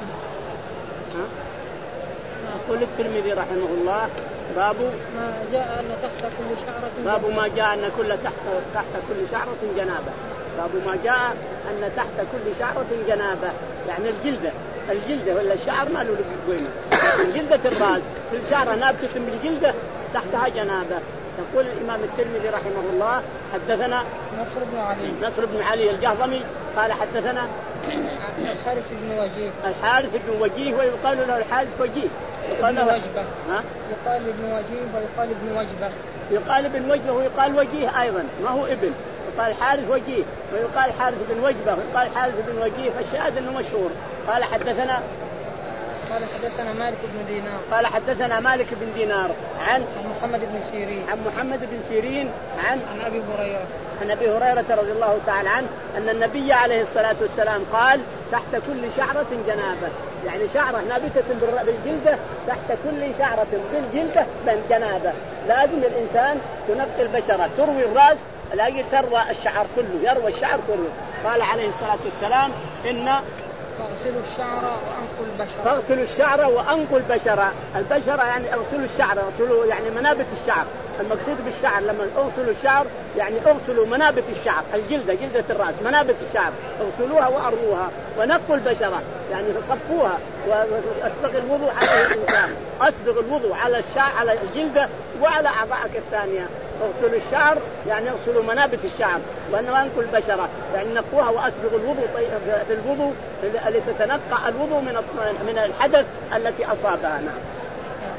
يقول الترمذي رحمه الله باب ما جاء أن تحت كل شعرة باب ما جاء أن كل تحت تحت كل شعرة جنابة باب ما جاء أن تحت كل شعرة جنابة، يعني الجلدة الجلدة ولا الشعر ما له قيمة، جلدة الرأس كل شعرة نابتة من الجلدة تحتها جنابة. يقول الإمام الترمذي رحمه الله حدثنا نصر بن علي نصر بن علي الجهضمي قال حدثنا الحارث بن وجيه الحارث بن وجيه ويقال له الحارث وجيه يقال له وجبة ها؟ يقال ابن وجيه ويقال ابن وجبة يقال ابن وجبة ويقال وجيه أيضا ما هو ابن، يقال حارث وجيه ويقال حارث بن وجبة ويقال حارث بن وجيه، فالشاهد أنه مشهور. قال حدثنا قال حدثنا مالك بن دينار قال حدثنا مالك بن دينار عن عن محمد بن سيرين عن محمد بن سيرين عن عن أبي هريرة عن أبي هريرة رضي الله تعالى عنه أن النبي عليه الصلاة والسلام قال تحت كل شعرة جنابة، يعني شعرة نابتة بالجلدة تحت كل شعرة بالجلدة من جنابة، لازم الإنسان تنقي البشرة تروي الرأس لا تروى الشعر كله، يروى الشعر كله. قال عليه الصلاة والسلام إن فاغسلوا الشعر وأنقوا البشرة فاغسلوا الشعر وأنقوا البشرة، البشرة يعني اغسلوا الشعر، اغسلوا يعني منابت الشعر، المقصود بالشعر لما اغسلوا الشعر يعني اغسلوا منابت الشعر، الجلدة جلدة الرأس منابت الشعر اغسلوها وأروها، ونقوا البشرة يعني صفوها، وأسبغ الوضوء على الإنسان، أسبغ الوضوء على الشعر على الجلدة وعلى أعضائك الثانية، اغسلوا الشعر يعني اغسلوا منابت الشعر، وأنقوا البشرة يعني نقوها وأسبغ الوضوء في الوضوء التي تتنقى الوضوء من من الحدث التي أصابها.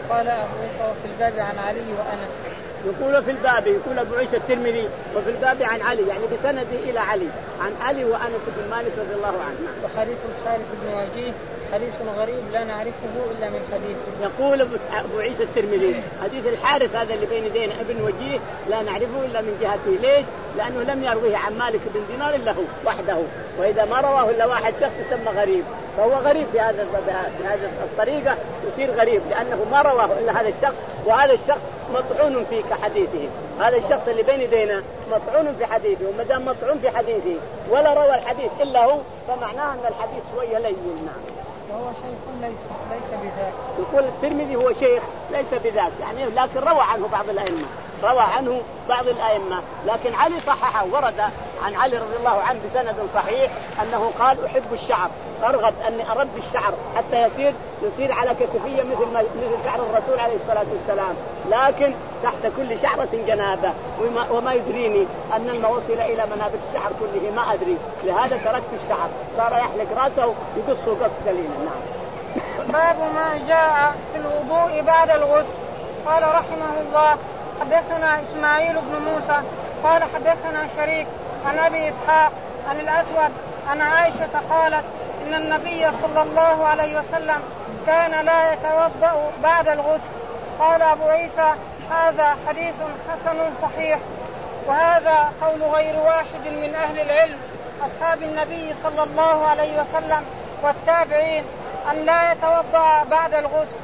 قال أبو عيسى وفي الباب عن علي وأنس. يقول في الباب، يقول أبو عيسى الترمذي وفي الباب عن علي، يعني بسنده إلى علي، عن علي وأنس بن مالك رضي الله عنه. وحديث الحارث بن وجيه حديث غريب لا نعرفه إلا من حديثه. يقول أبو عيسى الترمذي حديث الحارث هذا اللي بين يدينا ابن وجيه لا نعرفه إلا من جهته. ليش؟ لأنه لم يرويه عن مالك بن دينار إلا هو وحده، وإذا ما رواه إلا واحد شخص يسمى غريب، فهو غريب في هذا في هذه الطريقة يصير غريب لأنه ما رواه إلا هذا الشخص، وهذا الشخص مطعون في كحديثه. هذا الشخص اللي بين يدينا مطعون في حديثه، وما دام مطعون في حديثه ولا روى الحديث إلا هو فمعناه أن الحديث شوية لين. وهو شيخ ليس ليس بذاك. يقول الترمذي هو شيخ ليس بذاك، يعني لكن روى عنه بعض الأئمة، روى عنه بعض الأئمة، لكن علي صححه. ورد عن علي رضي الله عنه بسند صحيح أنه قال أحب الشعر، أرغب أني أربي الشعر حتى يصير يصير على كتفية مثل ما مثل شعر الرسول عليه الصلاة والسلام، لكن تحت كل شعرة جنابة، وما, وما يدريني أن الموصل إلى منابت الشعر كله ما أدري، لهذا تركت الشعر، صار يحلق رأسه يقصه قص قليلا. نعم. باب ما جاء في الوضوء بعد الغسل. قال رحمه الله حدثنا إسماعيل بن موسى قال حدثنا شريك عن أبي إسحاق عن الأسود عن عائشة قالت إن النبي صلى الله عليه وسلم كان لا يتوضأ بعد الغسل. قال أبو عيسى هذا حديث حسن صحيح، وهذا قول غير واحد من أهل العلم أصحاب النبي صلى الله عليه وسلم والتابعين أن لا يتوضأ بعد الغسل.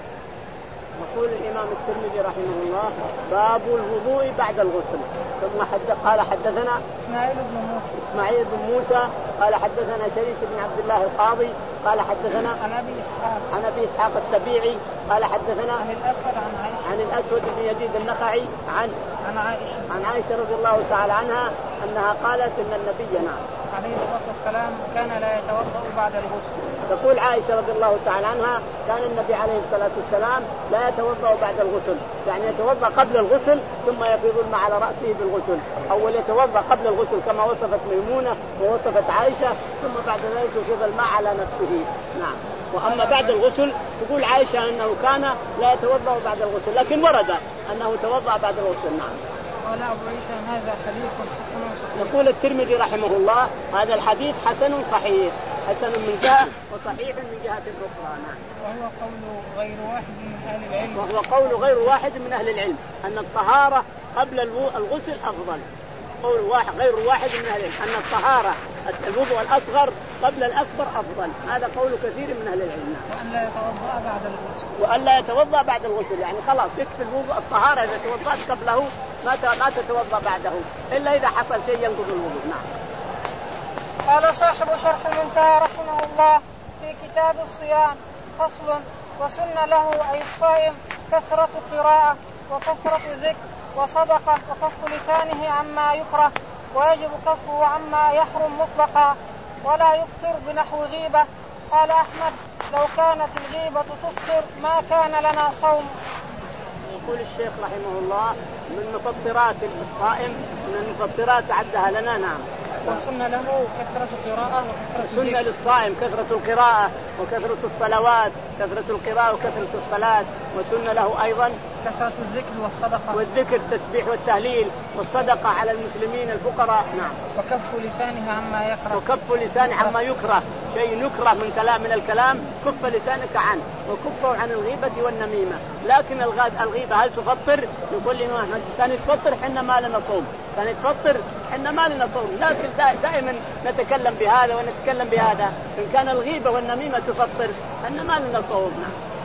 يقول الإمام الترمذي رحمه الله باب الوضوء بعد الغسل. ثم حد قال حدثنا إسماعيل بن موسى إسماعيل بن موسى قال حدثنا شريك بن عبد الله القاضي قال حدثنا عن أبي إسحاق عن أبي إسحاق السبيعي قال حدثنا عن الأسود عن عائشة عن الأسود بن يزيد النخعي عن عن عائشة عن عائشة رضي الله تعالى عنها أنها قالت إن النبي نعم عليه الصلاة والسلام كان لا يتوضأ بعد الغسل. تقول عائشة رضي الله تعالى عنها كان النبي عليه الصلاة والسلام لا يتوضأ بعد الغسل، يعني يتوضأ قبل الغسل ثم يفيض الماء على رأسه بالغسل، أول يتوضأ قبل الغسل كما وصفت ميمونة ووصفت عائشة، ثم بعد ذلك يفيض الماء على نفسه. نعم. وأما بعد الغسل تقول عائشة أنه كان لا يتوضأ بعد الغسل، لكن ورد أنه توضأ بعد الغسل. نعم. قال أبو عيسى هذا حديث حسن صحيح. يقول الترمذي رحمه الله هذا الحديث حسن صحيح، حسن من جهة وصحيح من جهة أخرى. نعم. وهو قول غير واحد من أهل العلم وهو قول غير واحد من أهل العلم أن الطهارة قبل الغسل أفضل. قول واحد غير واحد من أهل العلم أن الطهارة الوضوء الأصغر قبل الأكبر أفضل، هذا قول كثير من أهل العلم. وأن لا يتوضأ بعد الغسل وأن لا يتوضأ بعد الغسل، يعني خلاص يكفي الوضوء الطهارة إذا توضأت قبله ما ما تتوضأ بعده إلا إذا حصل شيء ينقض الوضوء. نعم. قال صاحب شرح المنتهى رحمه الله في كتاب الصيام فصل وسن له أي الصائم كثرة قراءة وكثرة ذكر وصدقة وكف لسانه عما يكره ويجب كفه عما يحرم مطلقا ولا يفطر بنحو غيبة. قال أحمد لو كانت الغيبة تفطر ما كان لنا صوم. يقول الشيخ رحمه الله من مفطرات الصائم من المفطرات عدها لنا. نعم. وسن له كثرة قراءة وكثرة سن للصائم كثرة القراءة وكثرة الصلوات، كثرة القراءة وكثرة الصلاة، وسن له أيضا كثرة الذكر والصدقة والذكر التسبيح والتهليل والصدقة على المسلمين الفقراء. نعم. وكف لسانه عما يكره وكف لسانه عما يكره، شيء نكره من كلام من الكلام كف لسانك عنه، وكفه عن الغيبة والنميمة. لكن الغيبة هل تفطر؟ يقول لي ما سنتفطر حنا ما لنا صوم، سنتفطر حنا ما لنا صوم، لكن دائما نتكلم بهذا ونتكلم بهذا. إن كان الغيبة والنميمة تفطر حنا ما لنا صوم. نعم.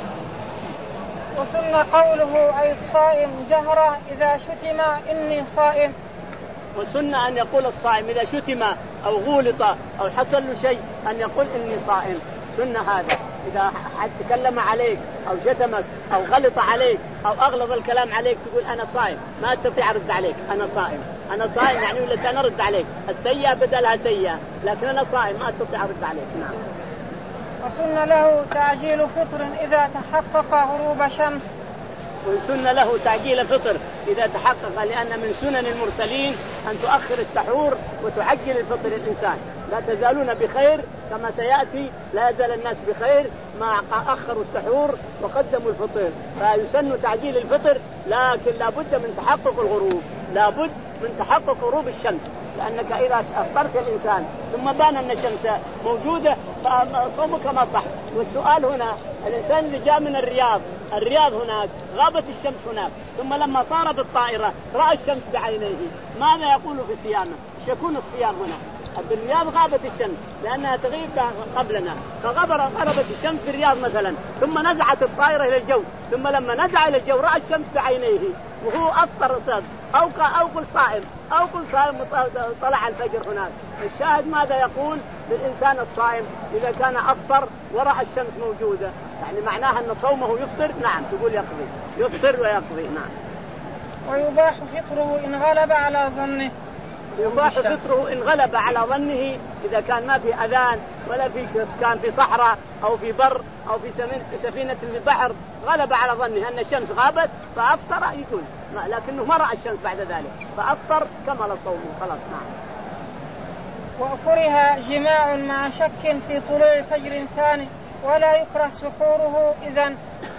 وسن قوله أي الصائم جهرا إذا شتم إني صائم. وسن أن يقول الصائم إذا شتم أو غولط أو حصل له شيء أن يقول إني صائم. سن هذا إذا حد تكلم عليك أو شتمك أو غلط عليك أو أغلظ الكلام عليك تقول أنا صائم، ما أستطيع أرد عليك، أنا صائم. أنا صائم يعني ولا سنرد عليك، السيئة بدلها سيئة، لكن أنا صائم ما أستطيع أرد عليك. نعم. وسن له تعجيل فطر إذا تحقق غروب شمس. وسن له تعجيل فطر إذا تحقق، لأن من سنن المرسلين أن تؤخر السحور وتعجل الفطر الإنسان. لا تزالون بخير كما سيأتي لا يزال الناس بخير ما أخروا السحور وقدموا الفطر. فيسن تعجيل الفطر، لكن لابد من تحقق الغروب، لابد من تحقق غروب الشمس، لأنك إذا أفطرت الإنسان ثم بان أن الشمس موجودة فصومك ما صح. والسؤال هنا الإنسان اللي جاء من الرياض، الرياض هناك غابت الشمس هناك، ثم لما طار بالطائرة رأى الشمس بعينيه، ماذا يقول في صيامه؟ يكون الصيام هنا بالرياض غابت الشمس لأنها تغيب قبلنا، فغربت الشمس في الرياض مثلا، ثم نزعت الطائرة إلى الجو، ثم لما نزع إلى الجو رأى الشمس بعينيه وهو أفطر صاد أو أو قل صائم أو قل صائم طلع الفجر هناك. الشاهد ماذا يقول للإنسان الصائم إذا كان أفطر ورأى الشمس موجودة؟ يعني معناها أن صومه يفطر؟ نعم، تقول يقضي، يفطر ويقضي. نعم. ويباح فطره إن غلب على ظنه. يباح فطره إن غلب على ظنه، إذا كان ما في أذان ولا في كان في صحراء أو في بر أو في سفينة في البحر، غلب على ظنه أن الشمس غابت فأفطر يجوز، لكنه ما رأى الشمس بعد ذلك فأفطر كمل صومه خلاص. نعم. وكره جماع مع شك في طلوع فجر ثاني ولا يكره سحوره إذن.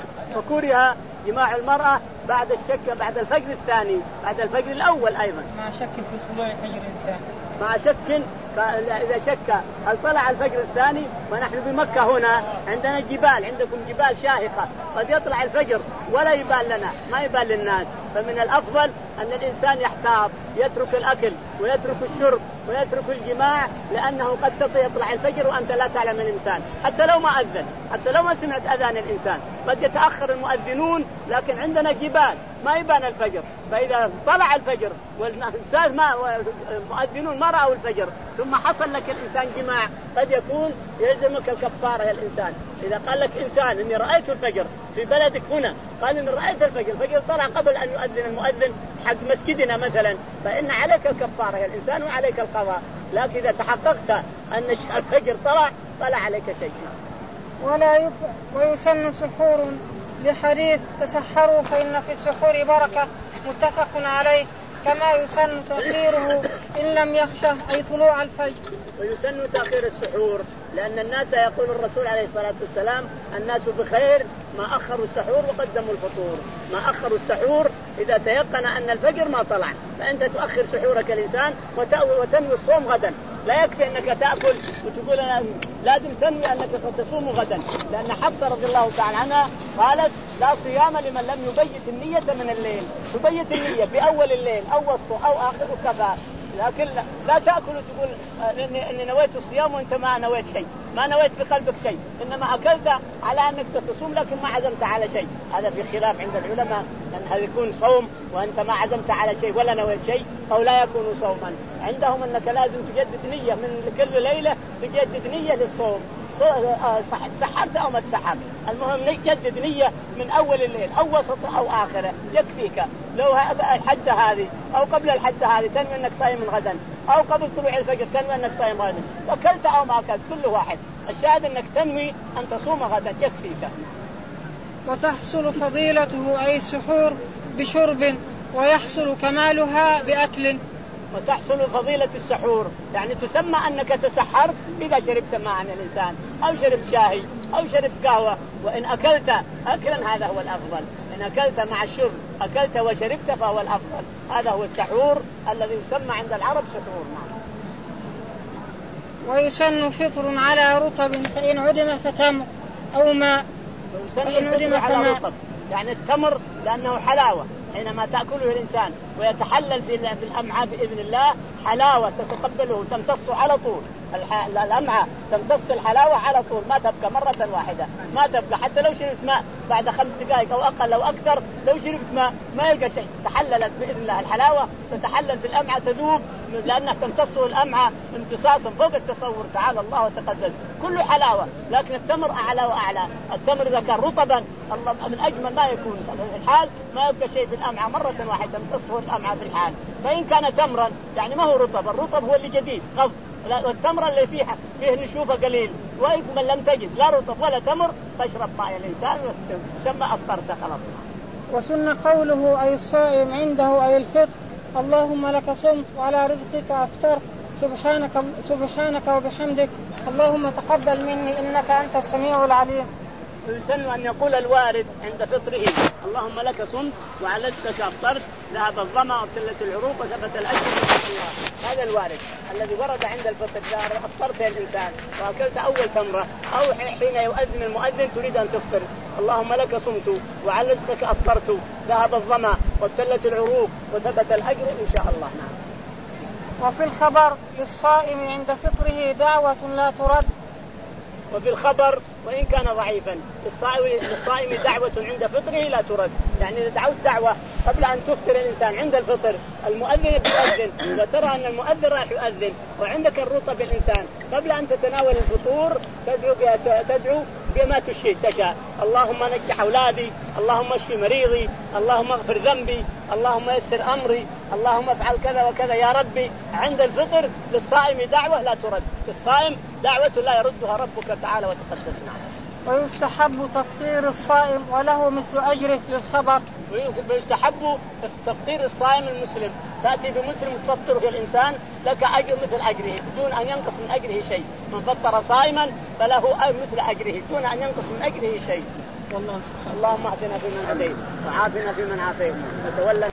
وكره جماع المرأة بعد الشك بعد الفجر الثاني بعد الفجر الأول أيضا مع شك في طلوع فجر الثاني، مع شك إذا شك هل طلع الفجر الثاني. ونحن بمكة هنا عندنا جبال، عندكم جبال شاهقة، قد يطلع الفجر ولا يبال لنا، ما يبال للناس. فمن الأفضل أن الإنسان يحتاط، يترك الأكل ويترك الشرب ويترك الجماع، لأنه قد يطلع الفجر وأنت لا تعلم الإنسان، حتى لو ما أذن، حتى لو ما سمعت أذان الإنسان قد يتأخر المؤذنون، لكن عندنا جبال ما يبان الفجر، فإذا طلع الفجر والإنسان ما المؤذنون ما رأوا الفجر ثم حصل لك الإنسان جماع قد يكون يلزمك الكفارة يا الإنسان. إذا قال لك إنسان إني رأيت الفجر في بلدك هنا، قال إني رأيت الفجر، الفجر طلع قبل أن يؤذن المؤذن حق مسجدنا مثلا، فإن عليك الكفارة يا الإنسان وعليك القضاء. لكن إذا تحققت أن الفجر طلع فلا عليك شيء. ولا يك... ويسن سحور لحديث تسحروا فإن في السحور بركة، متفق عليه. كما يسن تأخيره إن لم يخشى أي طلوع الفجر. ويسن تأخير السحور لأن الناس يقول الرسول عليه الصلاة والسلام الناس بخير ما أخروا السحور وقدموا الفطور. ما أخروا السحور إذا تيقن أن الفجر ما طلع، فأنت تؤخر سحورك الإنسان وتنوي الصوم غدا. لا يكفي أنك تأكل وتقول أنا لازم تنوي أنك ستصوم غدا، لأن حفصة رضي الله تعالى عنها قالت لا صيام لمن لم يبيت النية من الليل. تبيت النية بأول الليل أو وسطه أو آخره كفى، لكن لا, لا تأكل وتقول إني, إني نويت الصيام وأنت ما نويت شيء، ما نويت بقلبك شيء، إنما أكلت على أنك ستصوم لكن ما عزمت على شيء. هذا في خلاف عند العلماء أن هذا يكون صوم وأنت ما عزمت على شيء ولا نويت شيء، أو لا يكون صوما. عندهم أنك لازم تجدد نية من كل ليلة، تجدد نية للصوم، سحرت أو ما تسحرت، المهم جدد نية من أول الليل أو وسط أو آخره يكفيك. لو الحجة هذه أو قبل الحجة هذه تنوي أنك صايم غدا، أو قبل طلوع الفجر تنوي أنك صايم غدا، أكلت أو ما أكلت كل واحد، الشاهد أنك تنوي أن تصوم غدا يكفيك. وتحصل فضيلته أي السحور بشرب، ويحصل كمالها بأكل. وتحصل فضيلة السحور يعني تسمى أنك تسحرت إذا شربت ماء الإنسان أو شربت شاهي أو شربت قهوة. وإن أكلت أكلا هذا هو الأفضل، إن أكلت مع الشرب أكلت وشربت فهو الأفضل. هذا هو السحور الذي يسمى عند العرب سحور. ويسن فطر على رطب فإن عدم فتمر أو ماء. فإن عدم على رطب يعني التمر لأنه حلاوة، حينما تأكله الإنسان ويتحلل في الأمعاء بإذن الله حلاوة تتقبله تمتص على طول. الأمعاء تمتص الحلاوة على طول، ما تبقى مرة واحدة، ما تبقى حتى لو شربت ماء بعد خمس دقائق أو أقل أو أكثر، لو شربت ماء ما يلقى شيء، تحللت بإذن الله الحلاوة تتحلل في الأمعاء تذوب لأنها تمتصه الأمعاء امتصاصا فوق التصور. تعالى الله وتقدس، كله حلاوة، لكن التمر أعلى وأعلى. التمر إذا كان رطبا الله من أجمل ما يكون في الحال، ما يبقى شيء في الأمعاء مرة واحدة تمتصه الأمعاء في الحال. فإن كان تمرا يعني ما هو رطب، الرطب هو اللي جديد غض، والتمر اللي فيه فيه نشوفه قليل. وإذا لم تجد لا رطب ولا تمر فاشرب ماء الإنسان ثم أفطرت خلاص. وسن قوله أي الصائم عنده أي الفطر اللهم لك صمت وعلى رزقك أفطر سبحانك سبحانك وبحمدك اللهم تقبل مني إنك أنت السميع العليم. ويسن أن يقول الوارد عند فطره: اللهم لك صمت وعلى رزقك أفطرت، ذهب الظمأ وابتلت العروق وثبت الأجر إن شاء الله. هذا الوارد الذي ورد عند الفطر. إذا أفطرت يا الإنسان وأكلت أول تمرة أو حين يؤذن المؤذن تريد أن تفطر: اللهم لك صمت وعلى رزقك أفطرت، ذهب الظمأ وابتلت العروق وثبت الأجر إن شاء الله. نعم. وفي الخبر: للصائم عند فطره دعوة لا ترد. وفي الخبر وإن كان ضعيفا: للصائم دعوة عند فطره لا ترد. يعني إذا دعوت دعوة قبل أن تفطر الإنسان عند الفطر، المؤذن يؤذن وترى أن المؤذن راح يؤذن وعندك الرطب بالإنسان، قبل أن تتناول الفطور تدعو تدعو بما تشاء: اللهم نجح أولادي، اللهم اشف مريضي، اللهم اغفر ذنبي، اللهم يسر أمري، اللهم افعل كذا وكذا يا ربي. عند الفطر للصائم دعوة لا ترد. للصائم دعوة لا يردها ربك تعالى وتقدسنا. ويستحب تفطير الصائم وله مثل أجره للخبر. ويستحب تفطير الصائم المسلم، تأتي بمسلم تفطره الإنسان لك أجر مثل أجره دون أن ينقص من أجره شيء. من فطر صائما فله مثل أجره دون أن ينقص من أجره شيء. والله سبحانه. اللهم اهدنا فيمن هديت وعافنا فيمن عافيت وتولنا